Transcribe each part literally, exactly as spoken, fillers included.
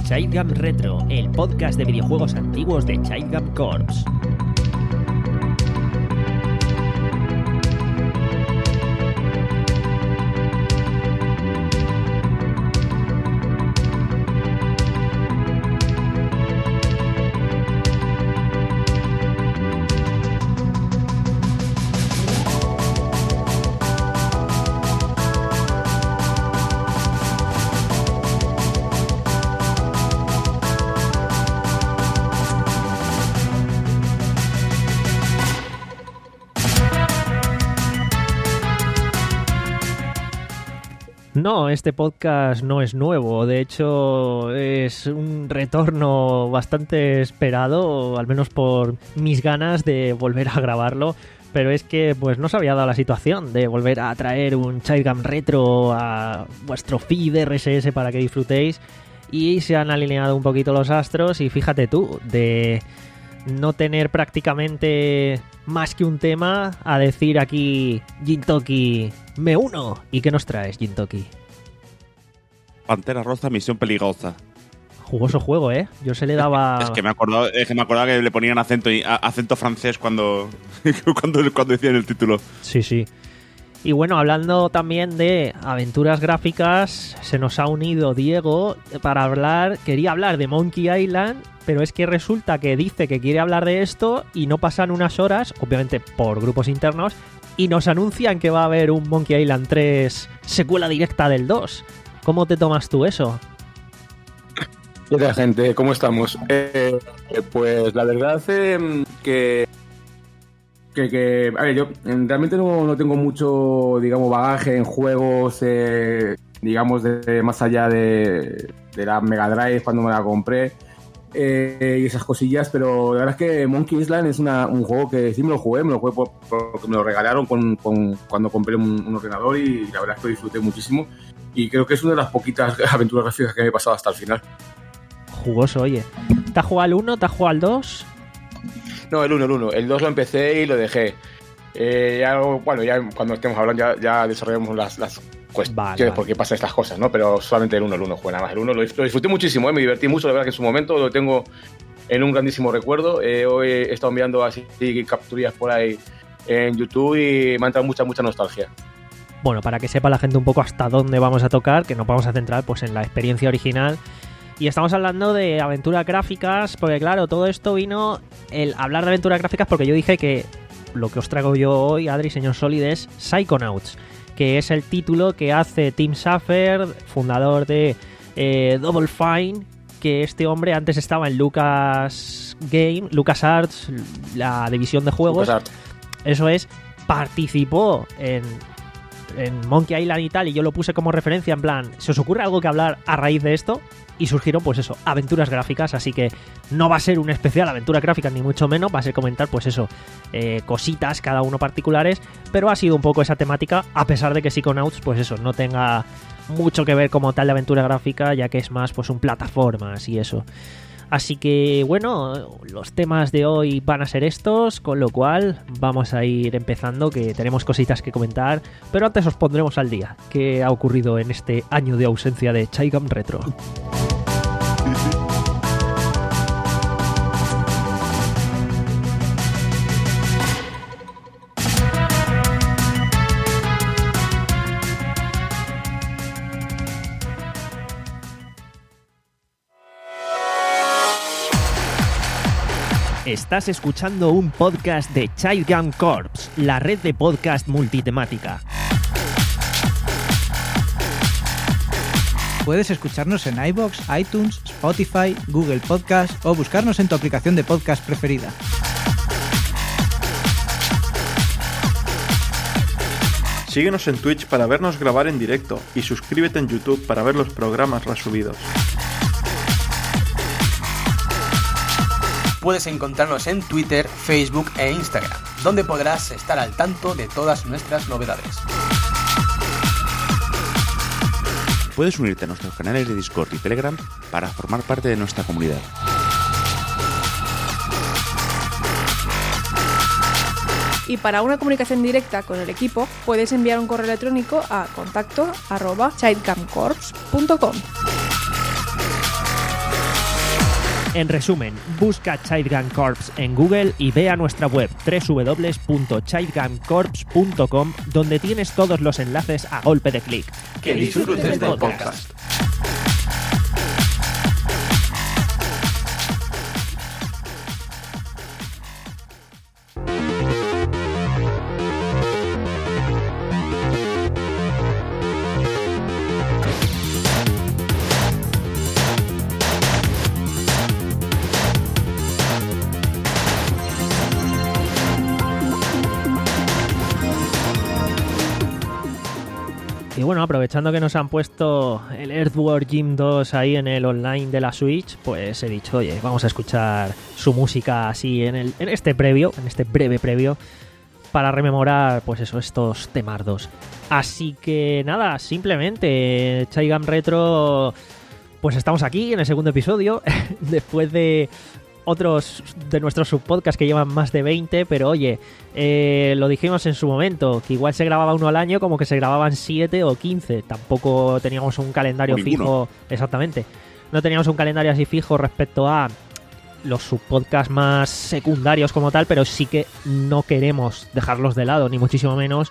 Childgam Retro, el podcast de videojuegos antiguos de Childgam Corps. No, este podcast no es nuevo, de hecho es un retorno bastante esperado, al menos por mis ganas de volver a grabarlo, pero es que pues no se había dado la situación de volver a traer un Childgam Retro a vuestro feed R S S para que disfrutéis, y se han alineado un poquito los astros y fíjate tú, de no tener prácticamente más que un tema a decir aquí Gintoki, me uno. ¿Y qué nos traes, Gintoki? Pantera Rosa, Misión Peligrosa. Jugoso juego, ¿eh? Yo se le daba... Es que me acordaba, es que me acordaba que le ponían acento acento francés cuando, cuando, cuando decían el título. Sí, sí. Y bueno, hablando también de aventuras gráficas, se nos ha unido Diego para hablar... Quería hablar de Monkey Island, pero es que resulta que dice que quiere hablar de esto y no pasan unas horas, obviamente por grupos internos, y nos anuncian que va a haber un Monkey Island tres secuela directa del dos. ¿Cómo te tomas tú eso? ¿Qué tal, gente? ¿Cómo estamos? Eh, pues la verdad eh, que... Que, que, a ver, yo realmente no, no tengo mucho, digamos, bagaje en juegos, eh, digamos, de, de más allá de, de la Mega Drive cuando me la compré eh, y esas cosillas, pero la verdad es que Monkey Island es una, un juego que sí me lo jugué, me lo jugué por, porque me lo regalaron con, con, cuando compré un, un ordenador, y la verdad es que lo disfruté muchísimo, y creo que es una de las poquitas aventuras gráficas que me he pasado hasta el final. Jugoso, oye. ¿Te has jugado al uno? ¿Te has jugado al dos? No, el uno, el uno. El dos lo empecé y lo dejé. Eh, ya, bueno, ya cuando estemos hablando ya, ya desarrollamos las, las cuestiones, vale, vale. por qué pasan estas cosas, ¿no? Pero solamente el uno, el uno juega nada más. El uno lo, lo disfruté muchísimo, ¿eh? Me divertí mucho, la verdad que en su momento lo tengo en un grandísimo recuerdo. Eh, hoy he estado mirando así capturillas por ahí en YouTube y me ha entrado mucha, mucha nostalgia. Bueno, para que sepa la gente un poco hasta dónde vamos a tocar, que nos vamos a centrar pues en la experiencia original. Y estamos hablando de aventuras gráficas, porque claro, todo esto vino el hablar de aventuras gráficas porque yo dije que lo que os traigo yo hoy, Adri, señor Solid, es Psychonauts, que es el título que hace Tim Schafer, fundador de eh, Double Fine, que este hombre antes estaba en Lucas Game, LucasArts, la división de juegos. LucasArts. Eso es, participó en... en Monkey Island y tal, y yo lo puse como referencia en plan, ¿se os ocurre algo que hablar a raíz de esto? Y surgieron pues eso, aventuras gráficas, así que no va a ser un especial aventuras gráficas ni mucho menos, va a ser comentar pues eso, eh, cositas cada uno particulares, pero ha sido un poco esa temática, a pesar de que Psychonauts pues eso, no tenga mucho que ver como tal de aventura gráfica, ya que es más pues un plataformas y eso. Así que bueno, los temas de hoy van a ser estos, con lo cual vamos a ir empezando, que tenemos cositas que comentar, pero antes os pondremos al día qué ha ocurrido en este año de ausencia de Childgam Retro. Estás escuchando un podcast de Childgam Corps, la red de podcast multitemática. Puedes escucharnos en iVoox, iTunes, Spotify, Google Podcast o buscarnos en tu aplicación de podcast preferida. Síguenos en Twitch para vernos grabar en directo y suscríbete en YouTube para ver los programas resubidos. Puedes encontrarnos en Twitter, Facebook e Instagram, donde podrás estar al tanto de todas nuestras novedades. Puedes unirte a nuestros canales de Discord y Telegram para formar parte de nuestra comunidad. Y para una comunicación directa con el equipo, puedes enviar un correo electrónico a contacto arroba childgamcorps punto com. En resumen, busca Child Gun Corps en Google y ve a nuestra web doble u doble u doble u punto child gun corps punto com, donde tienes todos los enlaces a golpe de clic. Que disfrutes del podcast. Y bueno, aprovechando que nos han puesto el Earthworm Jim dos ahí en el online de la Switch, pues he dicho, oye, vamos a escuchar su música así en, el, en este previo, en este breve previo, para rememorar, pues eso, estos temardos. Así que nada, simplemente, Chaigam Retro, pues estamos aquí en el segundo episodio, después de otros de nuestros subpodcasts que llevan más de veinte, pero oye, eh, lo dijimos en su momento, que igual se grababa uno al año como que se grababan siete o quince, tampoco teníamos un calendario fijo, exactamente, no teníamos un calendario así fijo respecto a los subpodcasts más secundarios como tal, pero sí que no queremos dejarlos de lado, ni muchísimo menos,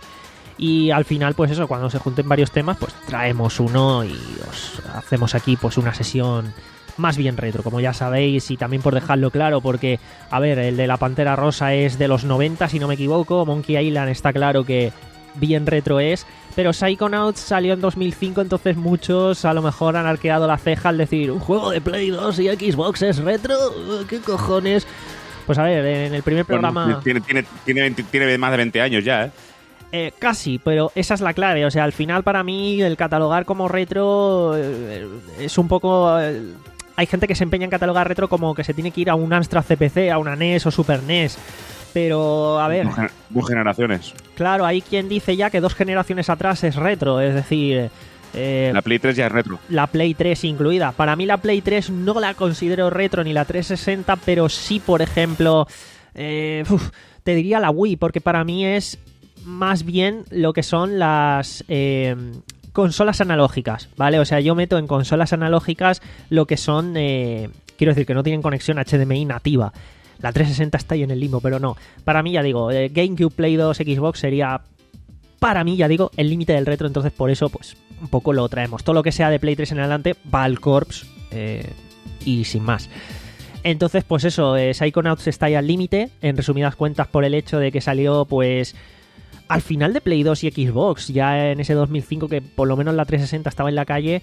y al final pues eso, cuando se junten varios temas, pues traemos uno y os hacemos aquí pues una sesión más bien retro, como ya sabéis, y también por dejarlo claro, porque, a ver, el de la Pantera Rosa es de los noventa, si no me equivoco, Monkey Island está claro que bien retro es, pero Psychonauts salió en dos mil cinco, entonces muchos a lo mejor han arqueado la ceja al decir, un juego de Play dos y Xbox es retro, ¿qué cojones? Pues a ver, en el primer programa... Bueno, tiene, tiene, tiene, tiene más de veinte años ya, ¿eh? Eh, casi, pero esa es la clave, o sea, al final para mí el catalogar como retro eh, es un poco... Eh, hay gente que se empeña en catalogar retro como que se tiene que ir a un Amstrad C P C, a una N E S o Super N E S. Pero, a ver... Dos generaciones. Claro, hay quien dice ya que dos generaciones atrás es retro, es decir... Eh, la Play tres ya es retro. La Play tres incluida. Para mí la Play tres no la considero retro ni la trescientos sesenta, pero sí, por ejemplo... Eh, uf, te diría la Wii, porque para mí es más bien lo que son las... Eh, consolas analógicas, ¿vale? O sea, yo meto en consolas analógicas lo que son, eh, quiero decir, que no tienen conexión H D M I nativa. La trescientos sesenta está ahí en el limbo, pero no. Para mí, ya digo, eh, GameCube, Play dos, Xbox sería, para mí, ya digo, el límite del retro, entonces por eso, pues, un poco lo traemos. Todo lo que sea de Play tres en adelante va al Corps eh, y sin más. Entonces, pues eso, eh, Psychonauts está ahí al límite, en resumidas cuentas, por el hecho de que salió, pues... al final de Play dos y Xbox, ya en ese dos mil cinco que por lo menos la trescientos sesenta estaba en la calle,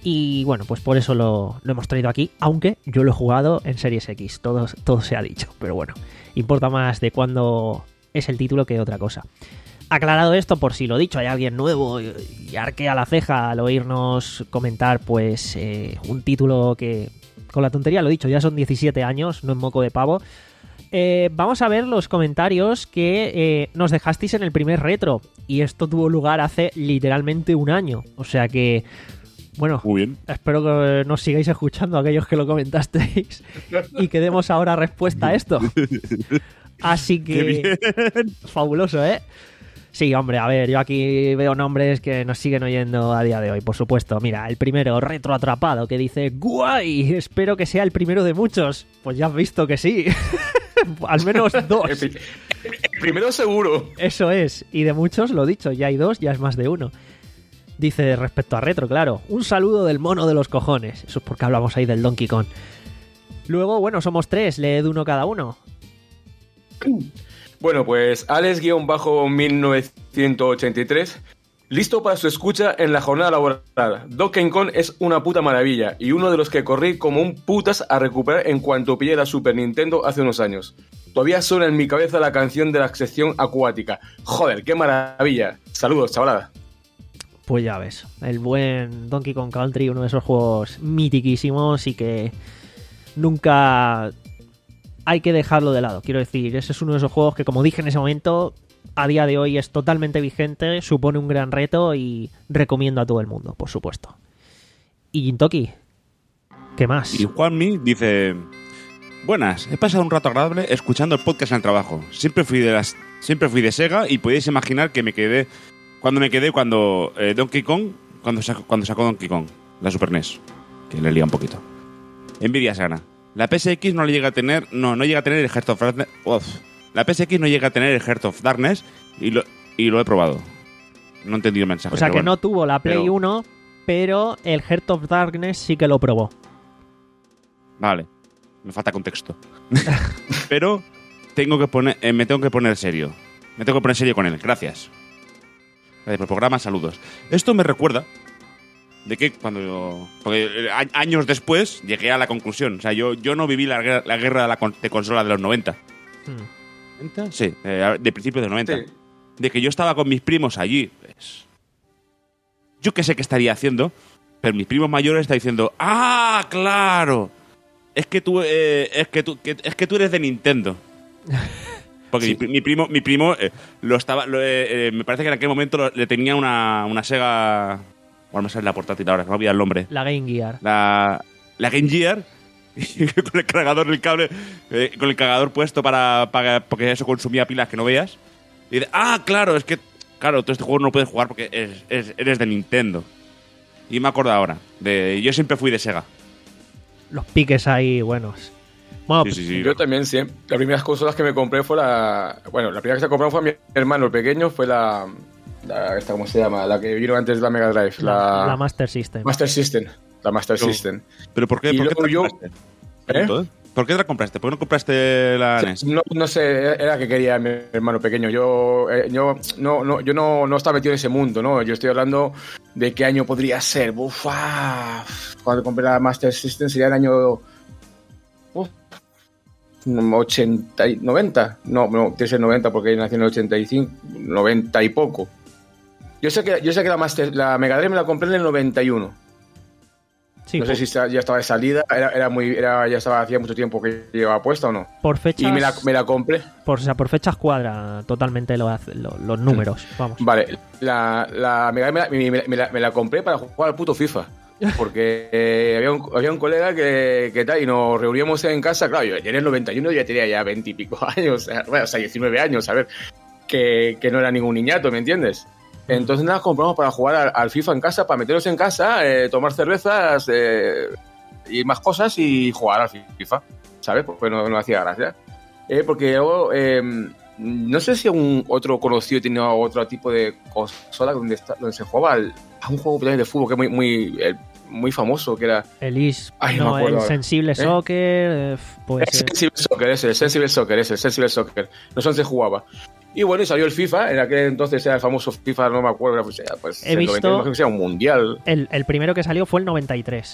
y bueno, pues por eso lo, lo hemos traído aquí, aunque yo lo he jugado en Series X, todo, todo se ha dicho, pero bueno, importa más de cuándo es el título que otra cosa. Aclarado esto, por si lo dicho, hay alguien nuevo y, y arquea la ceja al oírnos comentar pues eh, un título que, con la tontería lo dicho, ya son diecisiete años, no es moco de pavo. Eh, vamos a ver los comentarios que eh, nos dejasteis en el primer retro. Y esto tuvo lugar hace literalmente un año. O sea que, bueno, muy bien. Espero que nos sigáis escuchando aquellos que lo comentasteis y que demos ahora respuesta a esto. Así que... ¡Qué bien! Fabuloso, ¿eh? Sí, hombre, a ver, yo aquí veo nombres que nos siguen oyendo a día de hoy, por supuesto. Mira, el primero, Retro Atrapado, que dice ¡guay! Espero que sea el primero de muchos. Pues ya has visto que sí. Al menos dos. El primero seguro. Eso es. Y de muchos, lo dicho, ya hay dos, ya es más de uno. Dice respecto a Retro, claro. Un saludo del mono de los cojones. Eso es porque hablamos ahí del Donkey Kong. Luego, bueno, somos tres. Leed uno cada uno. Bueno, pues Alex-mil novecientos ochenta y tres, listo para su escucha en la jornada laboral. Donkey Kong es una puta maravilla y uno de los que corrí como un putas a recuperar en cuanto pillé la Super Nintendo hace unos años. Todavía suena en mi cabeza la canción de la sección acuática. Joder, qué maravilla. Saludos, chavalada. Pues ya ves, el buen Donkey Kong Country, uno de esos juegos mitiquísimos y que nunca... hay que dejarlo de lado, quiero decir, ese es uno de esos juegos que, como dije en ese momento, a día de hoy es totalmente vigente, supone un gran reto y recomiendo a todo el mundo, por supuesto. Y Gintoki, ¿qué más? Y Juanmi dice: buenas, he pasado un rato agradable escuchando el podcast en el trabajo. Siempre fui de las, siempre fui de Sega y podéis imaginar que me quedé cuando me quedé cuando eh, Donkey Kong, cuando sacó, cuando sacó Donkey Kong, la Super N E S, que le lía un poquito. Envidia sana. La P S X no le llega a tener, no, no llega a tener el Heart of Darkness. Uf. La P S X no llega a tener el Heart of Darkness y lo, y lo he probado. No he entendido el mensaje. O sea que bueno. no tuvo la Play Pero- uno, pero el Heart of Darkness sí que lo probó. Vale, me falta contexto. Pero tengo que poner, eh, me tengo que poner serio. Me tengo que poner serio con él. Gracias. Gracias por el programa, saludos. Esto me recuerda de que cuando yo, porque eh, a- años después llegué a la conclusión. O sea, yo, yo no viví la guerra, la guerra de, la con- de consola de los noventa. Hmm. ¿noventa? Sí, eh, de principios de los noventa. Sí. De que yo estaba con mis primos allí. Pues, yo qué sé qué estaría haciendo, pero mis primos mayores están diciendo, ¡ah, claro! Es que tú, eh, es que tú, que- es que tú eres de Nintendo. Porque mi, pri- mi primo, mi primo eh, lo estaba, lo, eh, eh, me parece que en aquel momento lo- le tenía una, una Sega, bueno, me sale la portátil ahora, que me olvidado el nombre, La Game Gear. la, la Game Gear, y con el cargador del cable, eh, con el cargador puesto para, para, porque eso consumía pilas que no veas. Y dice, ah, claro, es que, claro, tú este juego no lo puedes jugar porque eres, eres, eres de Nintendo. Y me acuerdo ahora, de, yo siempre fui de Sega. Los piques ahí buenos. Bueno, Sí, sí, sí. Yo también, sí. Las primeras consolas que me compré fue la... Bueno, la primera que se compró fue a mi hermano el pequeño, fue la... la esta, ¿cómo se llama? La que vino antes de la Mega Drive. la, La, la Master System. Master System. La Master Yo- System. ¿Pero por qué, Y por qué te luego la yo- compraste? ¿Eh? Pregunto, ¿eh? ¿Por qué te la compraste? ¿Por qué no compraste la N E S? No, no sé, era que quería mi hermano pequeño. Yo, eh, yo, no, no, yo no, no estaba metido en ese mundo, ¿no? Yo estoy hablando de qué año podría ser. Uf, ah, cuando compré la Master System sería el año... Uf, ochenta, y- noventa. No, no, tiene que ser noventa porque nació en el ochenta y cinco, noventa y poco. Yo sé que, yo sé que la, Master, la Mega Drive me la compré en el noventa y uno. Sí, no sé por, si está- ya estaba de salida, era, era muy, era, ya estaba hacía mucho tiempo que llevaba puesta o no. por fechas. Y me la, me la compré. por, o sea, por fechas cuadra totalmente lo hace- lo- los números. Vamos. Vale, la, la Mega Drive me la, me, me la, me la compré para jugar al puto FIFA. Porque eh, había, un, había un colega que, que tal, y nos reuníamos en casa. Claro, yo en el noventa y uno ya tenía ya veinte y pico años, o sea, bueno, o sea diecinueve años, a ver, que, que no era ningún niñato, ¿me entiendes? Entonces nada, compramos para jugar al, al FIFA en casa, para meternos en casa, eh, tomar cervezas eh, y más cosas y jugar al FIFA, ¿sabes? Porque no, no hacía gracia. Eh, porque luego, eh, no sé si un otro conocido tenía otro tipo de consola donde, está, donde se jugaba al, a un juego también de fútbol que es muy, muy, eh, muy famoso, que era... El is, Ay, no no, me acuerdo el ahora. Sensible ¿Eh? Soccer, eh, pues El Sensible Soccer, ese, el Sensible Soccer, ese, el Sensible Soccer. No sé dónde se jugaba. Y bueno, y salió el FIFA, en aquel entonces era el famoso FIFA, no me acuerdo, pues, era, pues He el visto- noventa, imagino que sea un mundial. el, el primero que salió fue el noventa y tres.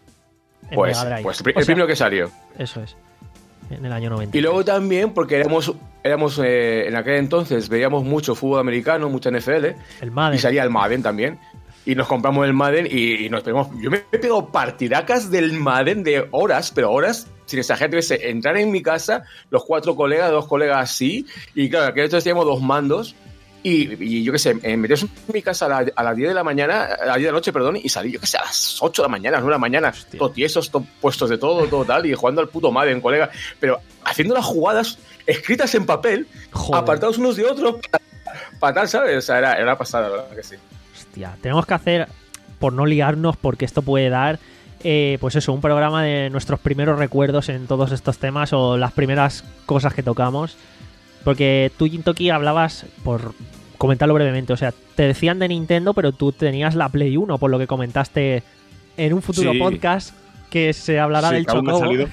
En Pues, Mega Drive. pues el, pri- O el sea, primero que salió. Eso es. En el año noventa. Y luego también, porque éramos, éramos eh, en aquel entonces veíamos mucho fútbol americano, mucha N F L, El Madden. y salía el Madden también. Y nos compramos el Madden y, y nos pegamos. Yo me he pegado partidacas del Madden de horas, pero horas, sin exagerar, ese, entrar en mi casa, los cuatro colegas, dos colegas así, y claro, que nosotros teníamos dos mandos. Y, y yo qué sé, eh, meterse en mi casa a, la- a las diez de la mañana, a las diez de la noche, perdón, y salí, yo qué sé, a las ocho de la mañana, a las nueve de la mañana, todos tiesos, todos puestos de todo, todo tal, y jugando al puto Madden, colega. Pero haciendo las jugadas escritas en papel, Joder. apartados unos de otros, para tal, ¿sabes? O sea, era, era una pasada, la verdad que sí. Hostia, tenemos que hacer, por no liarnos, porque esto puede dar, eh, pues eso, un programa de nuestros primeros recuerdos en todos estos temas o las primeras cosas que tocamos. Porque tú, Jintoki, hablabas, por comentarlo brevemente, o sea, te decían de Nintendo, pero tú tenías la Play uno, por lo que comentaste en un futuro Sí. podcast que se hablará Sí, del que aún no ha Chocobo. salido.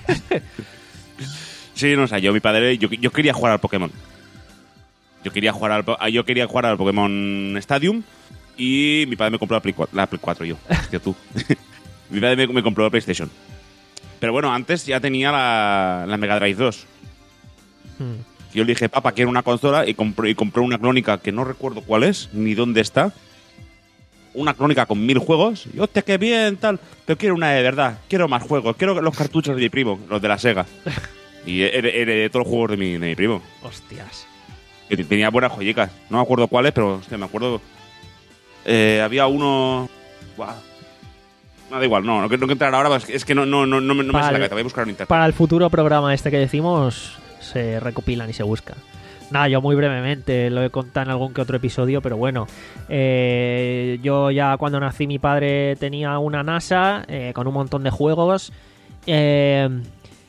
Sí, no, o sea, yo, mi padre, yo, yo quería jugar al Pokémon. Yo quería jugar al, po- yo quería jugar al Pokémon Stadium y mi padre me compró la Play cuatro, la Play cuatro yo. Hostia, tú. Mi padre me, me compró la PlayStation. Pero bueno, antes ya tenía la, la Mega Drive dos. Hmm. Yo le dije, papá, quiero una consola y compró, y compró una crónica que no recuerdo cuál es, ni dónde está. Una crónica con mil juegos. Y, hostia, qué bien, tal. Pero quiero una de verdad. Quiero más juegos. Quiero los cartuchos de mi primo, los de la Sega. Y heredé heredé todos los juegos de mi, de mi primo. Hostias. Que tenía buenas joyicas. No me acuerdo cuáles, pero hostia, me acuerdo. Eh, había uno. Buah. No, da igual, no, no quiero entrar ahora, es que- es que no, no, no, no, me- no me Vale. sale la cabeza. Voy a buscar en internet. Para el futuro programa este que decimos, se recopilan y se buscan. Nada, yo muy brevemente lo he contado en algún que otro episodio, pero bueno, eh, yo ya cuando nací mi padre tenía una NASA eh, con un montón de juegos eh,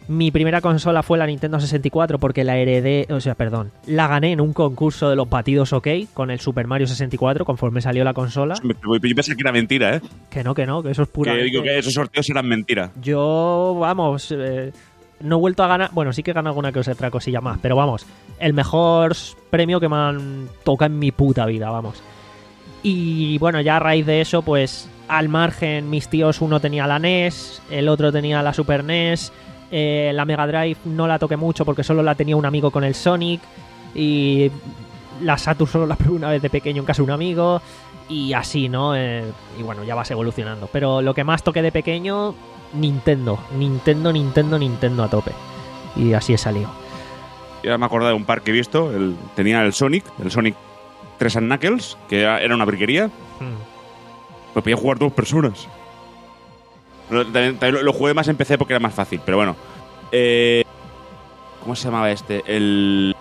Mi primera consola fue la Nintendo sesenta y cuatro porque la heredé, o sea, perdón, la gané en un concurso de los batidos OK con el Super Mario sesenta y cuatro conforme salió la consola. Yo pensé que era mentira, ¿eh? Que no, que no, que eso es pura. Que digo que esos sorteos eran mentira. Yo, vamos, eh, no he vuelto a ganar, bueno, sí que he ganado alguna que otra cosilla más, pero vamos, el mejor premio que me han tocado en mi puta vida, vamos. Y bueno, ya a raíz de eso, pues al margen, mis tíos, uno tenía la N E S, el otro tenía la Super N E S. Eh, la Mega Drive no la toqué mucho porque solo la tenía un amigo con el Sonic, y la Saturn solo la probé una vez de pequeño en casa de un amigo, y así, ¿no? Eh, y bueno, ya vas evolucionando. Pero lo que más toqué de pequeño, Nintendo, Nintendo, Nintendo, Nintendo a tope. Y así he salido. Ya me acordé de un par que he visto. El, tenía el Sonic, el Sonic tres and Knuckles, que era, era una briquería. Hmm. Pero podía jugar dos personas. También, también lo, lo jugué más en P C porque era más fácil, pero bueno. Eh, ¿Cómo se llamaba este? El.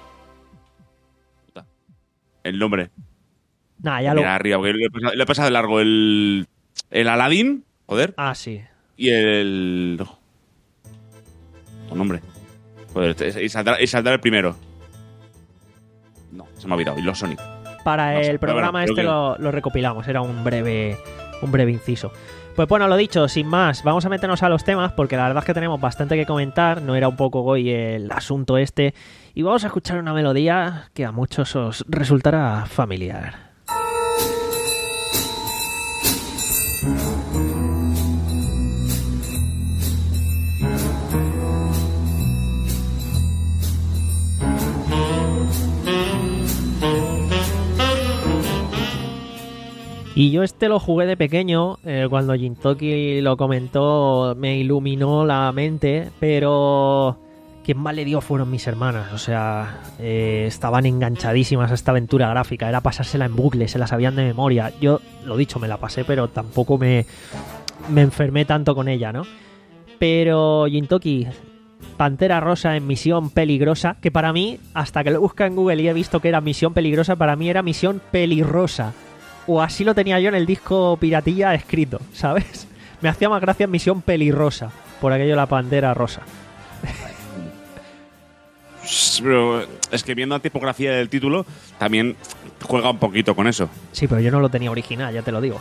El nombre. Nah, ya Mira, lo. arriba, porque lo he pasado, lo he pasado de largo. El. El Aladdin, joder. Ah, sí. Y el. Tu nombre. Joder, y saldrá, y saldrá el primero. No, se me ha olvidado. Y los Sonic. Para No sé, el pero programa bueno, este creo que- lo, lo recopilamos, era un breve, un breve inciso. Pues bueno, lo dicho, sin más, vamos a meternos a los temas porque la verdad es que tenemos bastante que comentar, no era un poco hoy el asunto este, y vamos a escuchar una melodía que a muchos os resultará familiar. Y yo este lo jugué de pequeño, eh, cuando Jintoki lo comentó me iluminó la mente, pero quien más le dio fueron mis hermanas, o sea, eh, estaban enganchadísimas a esta aventura gráfica, era pasársela en bucle, se la sabían de memoria. Yo, lo dicho, me la pasé, pero tampoco me, me enfermé tanto con ella, ¿no? Pero Jintoki, Pantera Rosa en Misión Peligrosa, que para mí, hasta que lo busca en Google y he visto que era Misión Peligrosa, para mí era Misión Pelirrosa. O así lo tenía yo en el disco piratilla escrito, ¿sabes? Me hacía más gracia Misión Pelirrosa, por aquello de la Pantera Rosa. Pero es que viendo la tipografía del título, también juega un poquito con eso. Sí, pero yo no lo tenía original, ya te lo digo.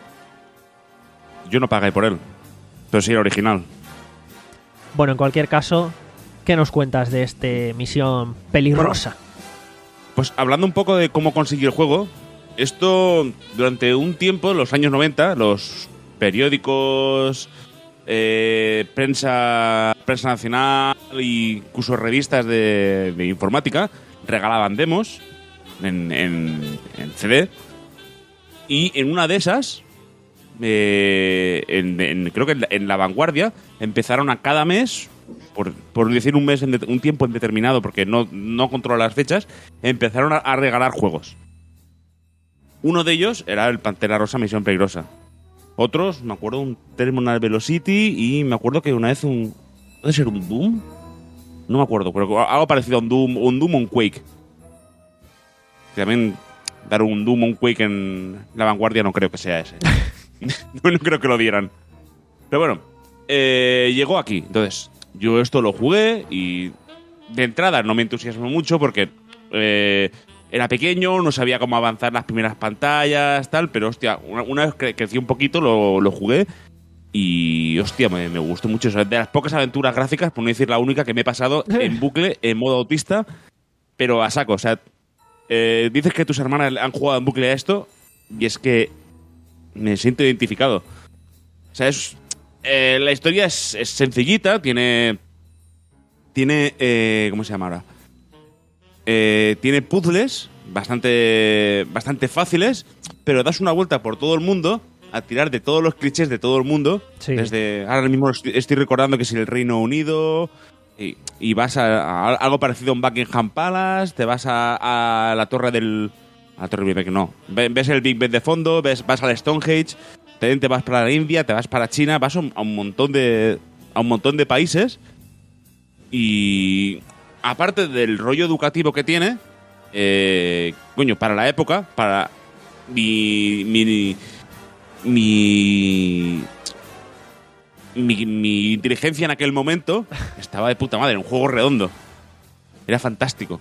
Yo no pagué por él, pero sí era original. Bueno, en cualquier caso, ¿qué nos cuentas de este Misión Pelirrosa? Pues hablando un poco de cómo conseguir el juego, esto durante un tiempo, en los años noventa, los periódicos, eh, prensa, prensa nacional e incluso revistas de, de informática regalaban demos en, en, en C D, y en una de esas, eh, en, en- creo que en la, en La Vanguardia, empezaron a cada mes, por, por decir un mes, en det- un tiempo indeterminado, porque no, no controlo las fechas, empezaron a, a regalar juegos. Uno de ellos era el Pantera Rosa Misión Peligrosa. Otros, me acuerdo, un Terminal Velocity, y me acuerdo que una vez un... ¿Puede ser un Doom? No me acuerdo, pero algo parecido a un Doom, un Doom o un Quake. Que también dar un Doom o un Quake en La Vanguardia no creo que sea ese. no, no creo que lo dieran. Pero bueno, eh, llegó aquí. Entonces, yo esto lo jugué y de entrada no me entusiasmó mucho porque eh, era pequeño, no sabía cómo avanzar las primeras pantallas, tal, pero hostia, una, una vez que crecí un poquito lo, lo jugué y hostia, me, me gustó mucho. O sea, de las pocas aventuras gráficas, por no decir la única, que me he pasado en bucle, en modo autista, pero a saco. O sea, eh, dices que tus hermanas han jugado en bucle a esto y es que me siento identificado. O sea, es, eh, la historia es, es sencillita, tiene... Tiene... Eh, ¿Cómo se llama ahora? Eh, tiene puzzles bastante, bastante fáciles, pero das una vuelta por todo el mundo a tirar de todos los clichés de todo el mundo. Sí. Desde ahora mismo estoy, estoy recordando que es el Reino Unido, y, y vas a, a algo parecido a un Buckingham Palace, te vas a, a la torre del... A la torre Big Ben, no. Ve- Ves el Big Ben de fondo, ves, vas al Stonehenge, también te vas para la India, te vas para China, vas a un, a un montón de a un montón de países. Y aparte del rollo educativo que tiene, eh, coño, para la época, para mi mi mi, mi, mi inteligencia en aquel momento estaba de puta madre, un juego redondo. Era fantástico.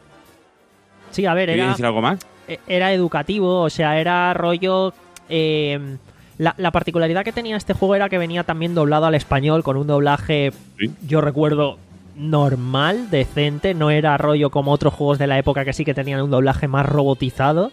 Sí, a ver, ¿Querías era, decir algo más? era educativo, o sea, era rollo... Eh, la, la particularidad que tenía este juego era que venía también doblado al español, con un doblaje, Sí. yo recuerdo, normal, decente, no era rollo como otros juegos de la época que sí que tenían un doblaje más robotizado.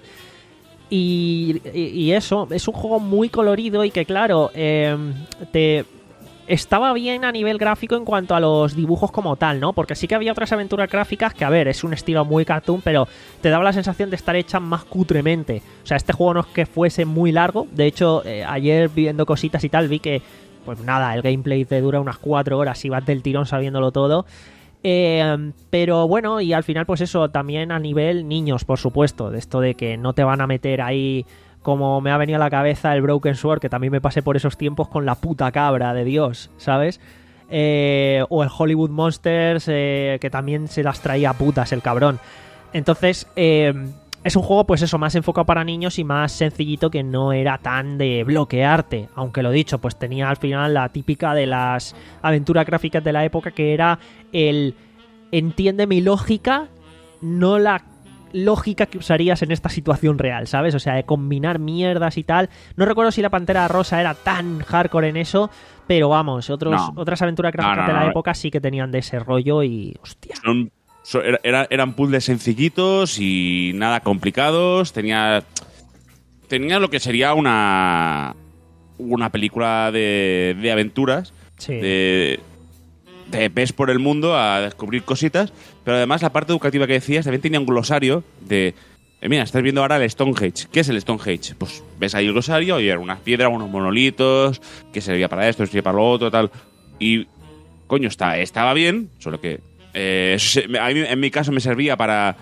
Y, y, y eso, es un juego muy colorido y que, claro, eh, te... estaba bien a nivel gráfico en cuanto a los dibujos como tal, ¿no? Porque sí que había otras aventuras gráficas que, a ver, es un estilo muy cartoon, pero te daba la sensación de estar hechas más cutremente. O sea, este juego no es que fuese muy largo. De hecho, eh, ayer viendo cositas y tal, vi que, pues nada, el gameplay te dura unas cuatro horas y vas del tirón sabiéndolo todo. Eh, pero bueno, y al final, pues eso, también a nivel niños, por supuesto, de esto de que no te van a meter ahí... Como me ha venido a la cabeza el Broken Sword, que también me pasé por esos tiempos con la puta cabra de Dios, ¿sabes? Eh, o el Hollywood Monsters, eh, que también se las traía a putas el cabrón. Entonces, eh, es un juego, pues eso, más enfocado para niños y más sencillito, que no era tan de bloquearte. Aunque lo dicho, pues tenía al final la típica de las aventuras gráficas de la época, que era el entiende mi lógica, no la lógica que usarías en esta situación real, ¿sabes? O sea, de combinar mierdas y tal. No recuerdo si la Pantera Rosa era tan hardcore en eso, pero vamos, otros, No. otras aventuras gráficas No, no, de la no. época sí que tenían de ese rollo y... hostia. Son, so- era- era- eran puzzles sencillitos y nada complicados. Tenía, tenía lo que sería una, una película de, de aventuras. Sí. De, de ves por el mundo a descubrir cositas, pero además la parte educativa que decías también tenía un glosario de... eh, mira, estás viendo ahora el Stonehenge. ¿Qué es el Stonehenge? Pues ves ahí el glosario y eran unas piedras, unos monolitos, que servía para esto, servía para lo otro, tal. Y, coño, está, estaba bien, solo que... eh, eso se- a mí, en mi caso me servía para...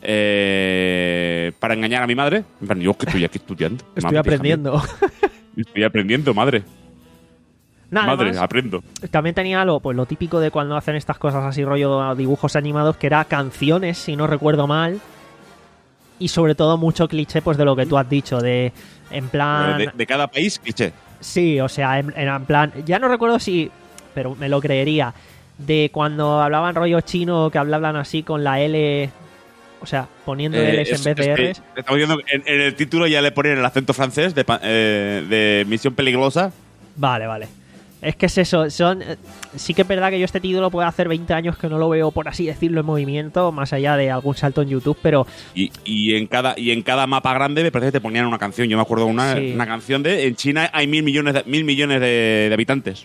eh, para engañar a mi madre. En plan, yo que estoy aquí estudiando. Estoy Mami, aprendiendo. déjame. Estoy aprendiendo, madre. Nada, madre, además, aprendo. también tenía lo, pues, lo típico de cuando hacen estas cosas así rollo dibujos animados, que era canciones, si no recuerdo mal. Y sobre todo mucho cliché, pues de lo que tú has dicho, de en plan... De, de cada país, cliché. Sí, o sea, en, en plan... Ya no recuerdo si... Pero me lo creería. De cuando hablaban rollo chino, que hablaban así con la L... O sea, poniendo Eh, L's es- en vez de es que R's. estamos viendo que en, en el título ya le ponen el acento francés de, pa- eh, de Misión Peligrosa. Vale, vale. Es que es eso, son... eh, Sí que es verdad que yo este título puede hacer veinte años que no lo veo, por así decirlo, en movimiento, más allá de algún salto en YouTube, pero Y, y en cada y en cada mapa grande me parece que te ponían una canción. Yo me acuerdo de una, Sí. una canción de... En China hay mil millones de, mil millones de, de habitantes.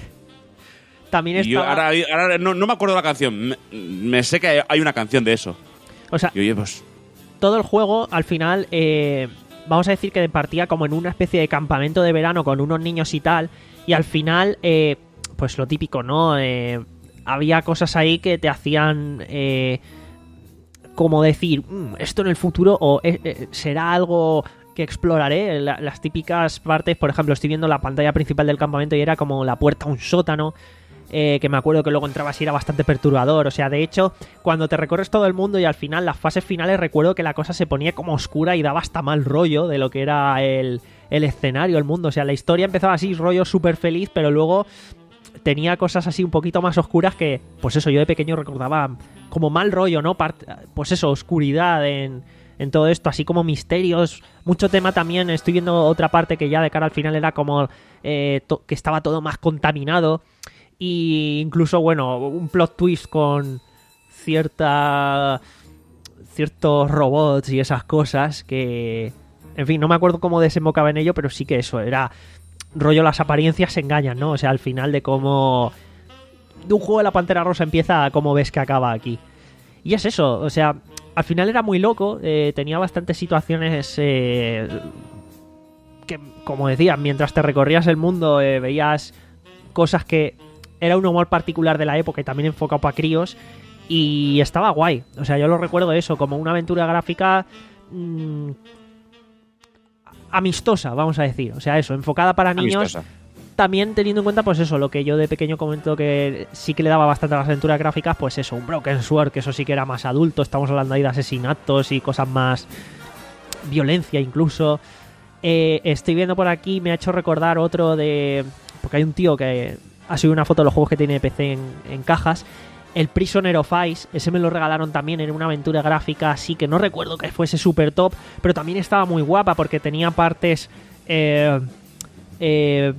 también Y yo estaba... ahora, ahora no, no me acuerdo de la canción. Me, me sé que hay, hay una canción de eso. O sea, Y oye, pues... todo el juego, al final, eh, vamos a decir que partía como en una especie de campamento de verano con unos niños y tal, y al final, eh, pues lo típico, ¿no? Eh, había cosas ahí que te hacían... Eh, como decir, "Mm, esto en el futuro o eh, eh, será algo que exploraré". La- las típicas partes, por ejemplo, estoy viendo la pantalla principal del campamento y era como la puerta a un sótano, eh, que me acuerdo que luego entrabas y era bastante perturbador. O sea, de hecho, cuando te recorres todo el mundo y al final, las fases finales, recuerdo que la cosa se ponía como oscura y daba hasta mal rollo de lo que era el, el escenario, el mundo. O sea, la historia empezaba así, rollo súper feliz, pero luego tenía cosas así un poquito más oscuras que, pues eso, yo de pequeño recordaba como mal rollo, ¿no? Part- pues eso, oscuridad en, en todo esto, así como misterios, mucho tema también. Estoy viendo otra parte que ya de cara al final era como eh, to- que estaba todo más contaminado, y incluso, bueno, un plot twist con cierta ciertos robots y esas cosas que, en fin, no me acuerdo cómo desembocaba en ello, pero sí que eso era rollo, las apariencias engañan, ¿no? O sea, al final de cómo de un juego de la Pantera Rosa empieza a cómo ves que acaba aquí. Y es eso, o sea, al final era muy loco, eh, tenía bastantes situaciones eh, que, como decía, mientras te recorrías el mundo, eh, veías cosas que era un humor particular de la época y también enfocado para críos, y estaba guay. O sea, yo lo recuerdo eso, como una aventura gráfica mmm, amistosa, vamos a decir. O sea, eso, enfocada para niños. Amistosa. También teniendo en cuenta, pues eso, lo que yo de pequeño comento que sí que le daba bastante a las aventuras gráficas, pues eso, un Broken Sword, que eso sí que era más adulto. Estamos hablando ahí de asesinatos y cosas más... violencia incluso. Eh, estoy viendo por aquí, me ha hecho recordar otro de... porque hay un tío que ha subido una foto de los juegos que tiene P C en, en cajas. El Prisoner of Ice, ese me lo regalaron también en una aventura gráfica así que no recuerdo que fuese super top, pero también estaba muy guapa porque tenía partes eh, eh,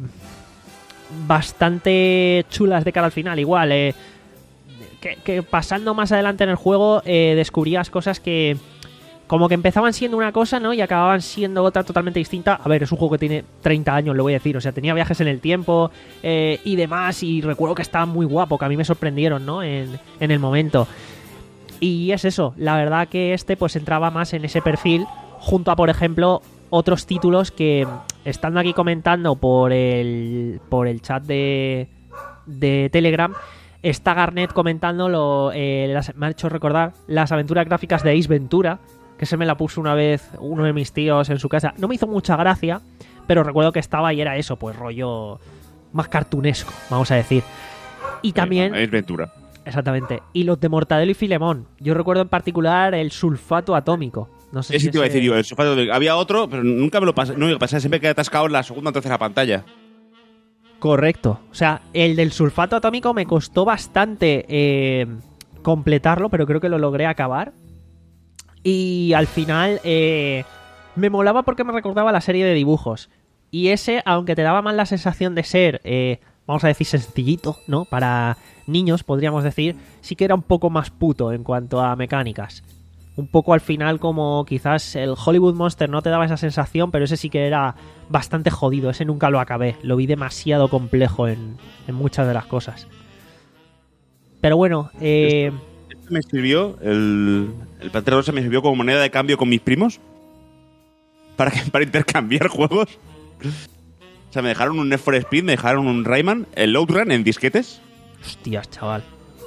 bastante chulas de cara al final. Igual, eh, que, que pasando más adelante en el juego eh, descubrías cosas que como que empezaban siendo una cosa, ¿no? Y acababan siendo otra totalmente distinta. A ver, es un juego que tiene treinta años, lo voy a decir. O sea, tenía viajes en el tiempo eh, y demás. Y recuerdo que estaba muy guapo, que a mí me sorprendieron, ¿no? En, en el momento. Y es eso. La verdad que este pues entraba más en ese perfil. Junto a, por ejemplo, otros títulos que, estando aquí comentando por el, por el chat de, de Telegram, está Garnet comentando, lo, eh, las, me ha hecho recordar las aventuras gráficas de Ace Ventura, que se me la puso una vez uno de mis tíos en su casa. No me hizo mucha gracia, pero recuerdo que estaba y era eso, pues rollo más cartunesco, vamos a decir. Y también... Es Ventura. Exactamente. Y los de Mortadelo y Filemón. Yo recuerdo en particular el sulfato atómico. No sé Ese si te iba a ese- decir yo, el sulfato de- había otro, pero nunca me lo pasé. No me lo pasé, siempre quedé atascado en la segunda o tercera pantalla. Correcto. O sea, el del sulfato atómico me costó bastante eh, completarlo, pero creo que lo logré acabar. Y al final eh, me molaba porque me recordaba la serie de dibujos. Y ese, aunque te daba más la sensación de ser, eh, vamos a decir, sencillito, ¿no? Para niños, podríamos decir, sí que era un poco más puto en cuanto a mecánicas. Un poco al final como quizás el Hollywood Monster no te daba esa sensación, pero ese sí que era bastante jodido. Ese nunca lo acabé. Lo vi demasiado complejo en, en muchas de las cosas. Pero bueno, eh... Este me sirvió, el, el Pantera Rosa me sirvió como moneda de cambio con mis primos para, que, para intercambiar juegos. O sea, me dejaron un Need for Speed, me dejaron un Rayman, el Outrun en disquetes. hostias, chaval.